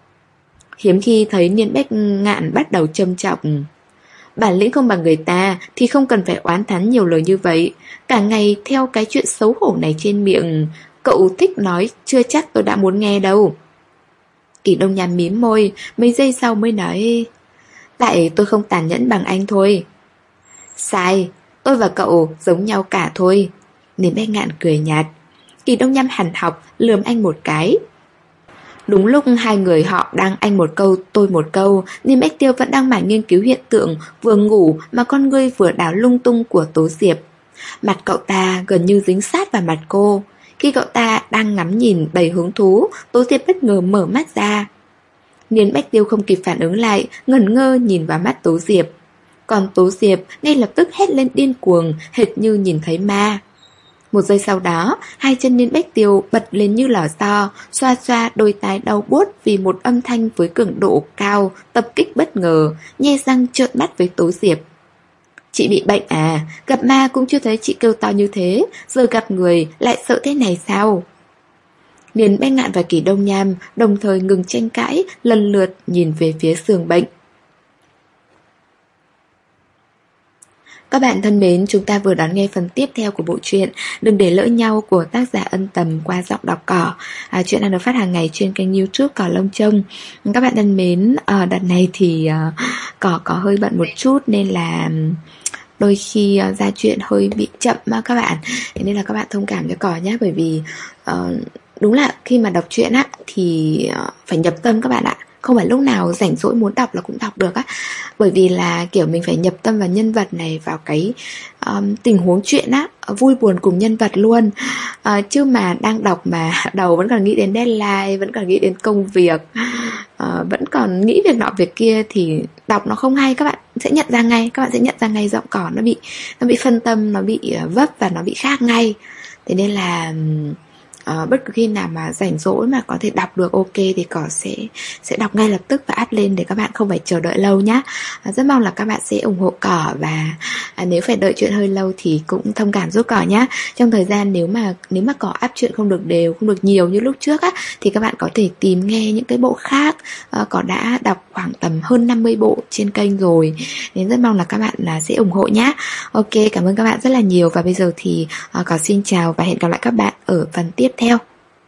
Hiếm khi thấy Niên Bách Ngạn bắt đầu châm trọng. Bản lĩnh không bằng người ta thì không cần phải oán thán nhiều lời như vậy. Cả ngày theo cái chuyện xấu hổ này trên miệng, cậu thích nói chưa chắc tôi đã muốn nghe đâu. Kỷ Đông Nham mím môi, mấy giây sau mới nói: tại tôi không tàn nhẫn bằng anh thôi. Sai, tôi và cậu giống nhau cả thôi. Niên Bách Ngạn cười nhạt. Kỷ Đông Nham hằn học lườm anh một cái. Đúng lúc hai người họ đang anh một câu tôi một câu, Niêm Bách Tiêu vẫn đang mải nghiên cứu hiện tượng vừa ngủ mà con ngươi vừa đảo lung tung của Tố Diệp. Mặt cậu ta gần như dính sát vào mặt cô. Khi cậu ta đang ngắm nhìn đầy hứng thú, Tố Diệp bất ngờ mở mắt ra. Niên Bách Tiêu không kịp phản ứng lại, ngẩn ngơ nhìn vào mắt Tố Diệp. Còn Tố Diệp ngay lập tức hét lên điên cuồng, hệt như nhìn thấy ma. Một giây sau đó, hai chân Niên Bách Tiêu bật lên như lò xo, xoa xoa đôi tai đau buốt vì một âm thanh với cường độ cao, tập kích bất ngờ, nhe răng trợn mắt với Tố Diệp. Chị bị bệnh à, gặp ma cũng chưa thấy chị kêu to như thế, giờ gặp người lại sợ thế này sao? Niên Bách Ngạn và Kỷ Đông Nham đồng thời ngừng tranh cãi, lần lượt nhìn về phía giường bệnh. Các bạn thân mến, chúng ta vừa đón nghe phần tiếp theo của bộ truyện Đừng để lỡ nhau của tác giả Ân Tầm qua giọng đọc Cỏ. à, Chuyện đang được phát hàng ngày trên kênh YouTube Cỏ Lông Trông. Các bạn thân mến, ở đợt này thì uh, Cỏ có hơi bận một chút nên là đôi khi uh, ra chuyện hơi bị chậm mà các bạn. Thế nên là các bạn thông cảm cho Cỏ nhé, bởi vì uh, đúng là khi mà đọc truyện á thì uh, phải nhập tâm các bạn ạ. Không phải lúc nào rảnh rỗi muốn đọc là cũng đọc được á. Bởi vì là kiểu mình phải nhập tâm vào nhân vật này, vào cái um, tình huống chuyện á, vui buồn cùng nhân vật luôn. uh, Chứ mà đang đọc mà đầu vẫn còn nghĩ đến deadline, vẫn còn nghĩ đến công việc, uh, vẫn còn nghĩ việc nọ việc kia thì đọc nó không hay. Các bạn sẽ nhận ra ngay, các bạn sẽ nhận ra ngay giọng Cỏ nó bị nó bị phân tâm, nó bị vấp và nó bị khác ngay. Thế nên là Uh, bất cứ khi nào mà rảnh rỗi mà có thể đọc được ok thì Cỏ sẽ sẽ đọc ngay lập tức và up lên để các bạn không phải chờ đợi lâu nhá. Uh, rất mong là các bạn sẽ ủng hộ Cỏ, và uh, nếu phải đợi chuyện hơi lâu thì cũng thông cảm giúp Cỏ nhá. Trong thời gian nếu mà nếu mà Cỏ up chuyện không được đều, không được nhiều như lúc trước á, thì các bạn có thể tìm nghe những cái bộ khác. Uh, Cỏ đã đọc khoảng tầm hơn năm mươi bộ trên kênh rồi, nên rất mong là các bạn là sẽ ủng hộ nhá. Ok, cảm ơn các bạn rất là nhiều, và bây giờ thì uh, Cỏ xin chào và hẹn gặp lại các bạn ở phần tiếp theo.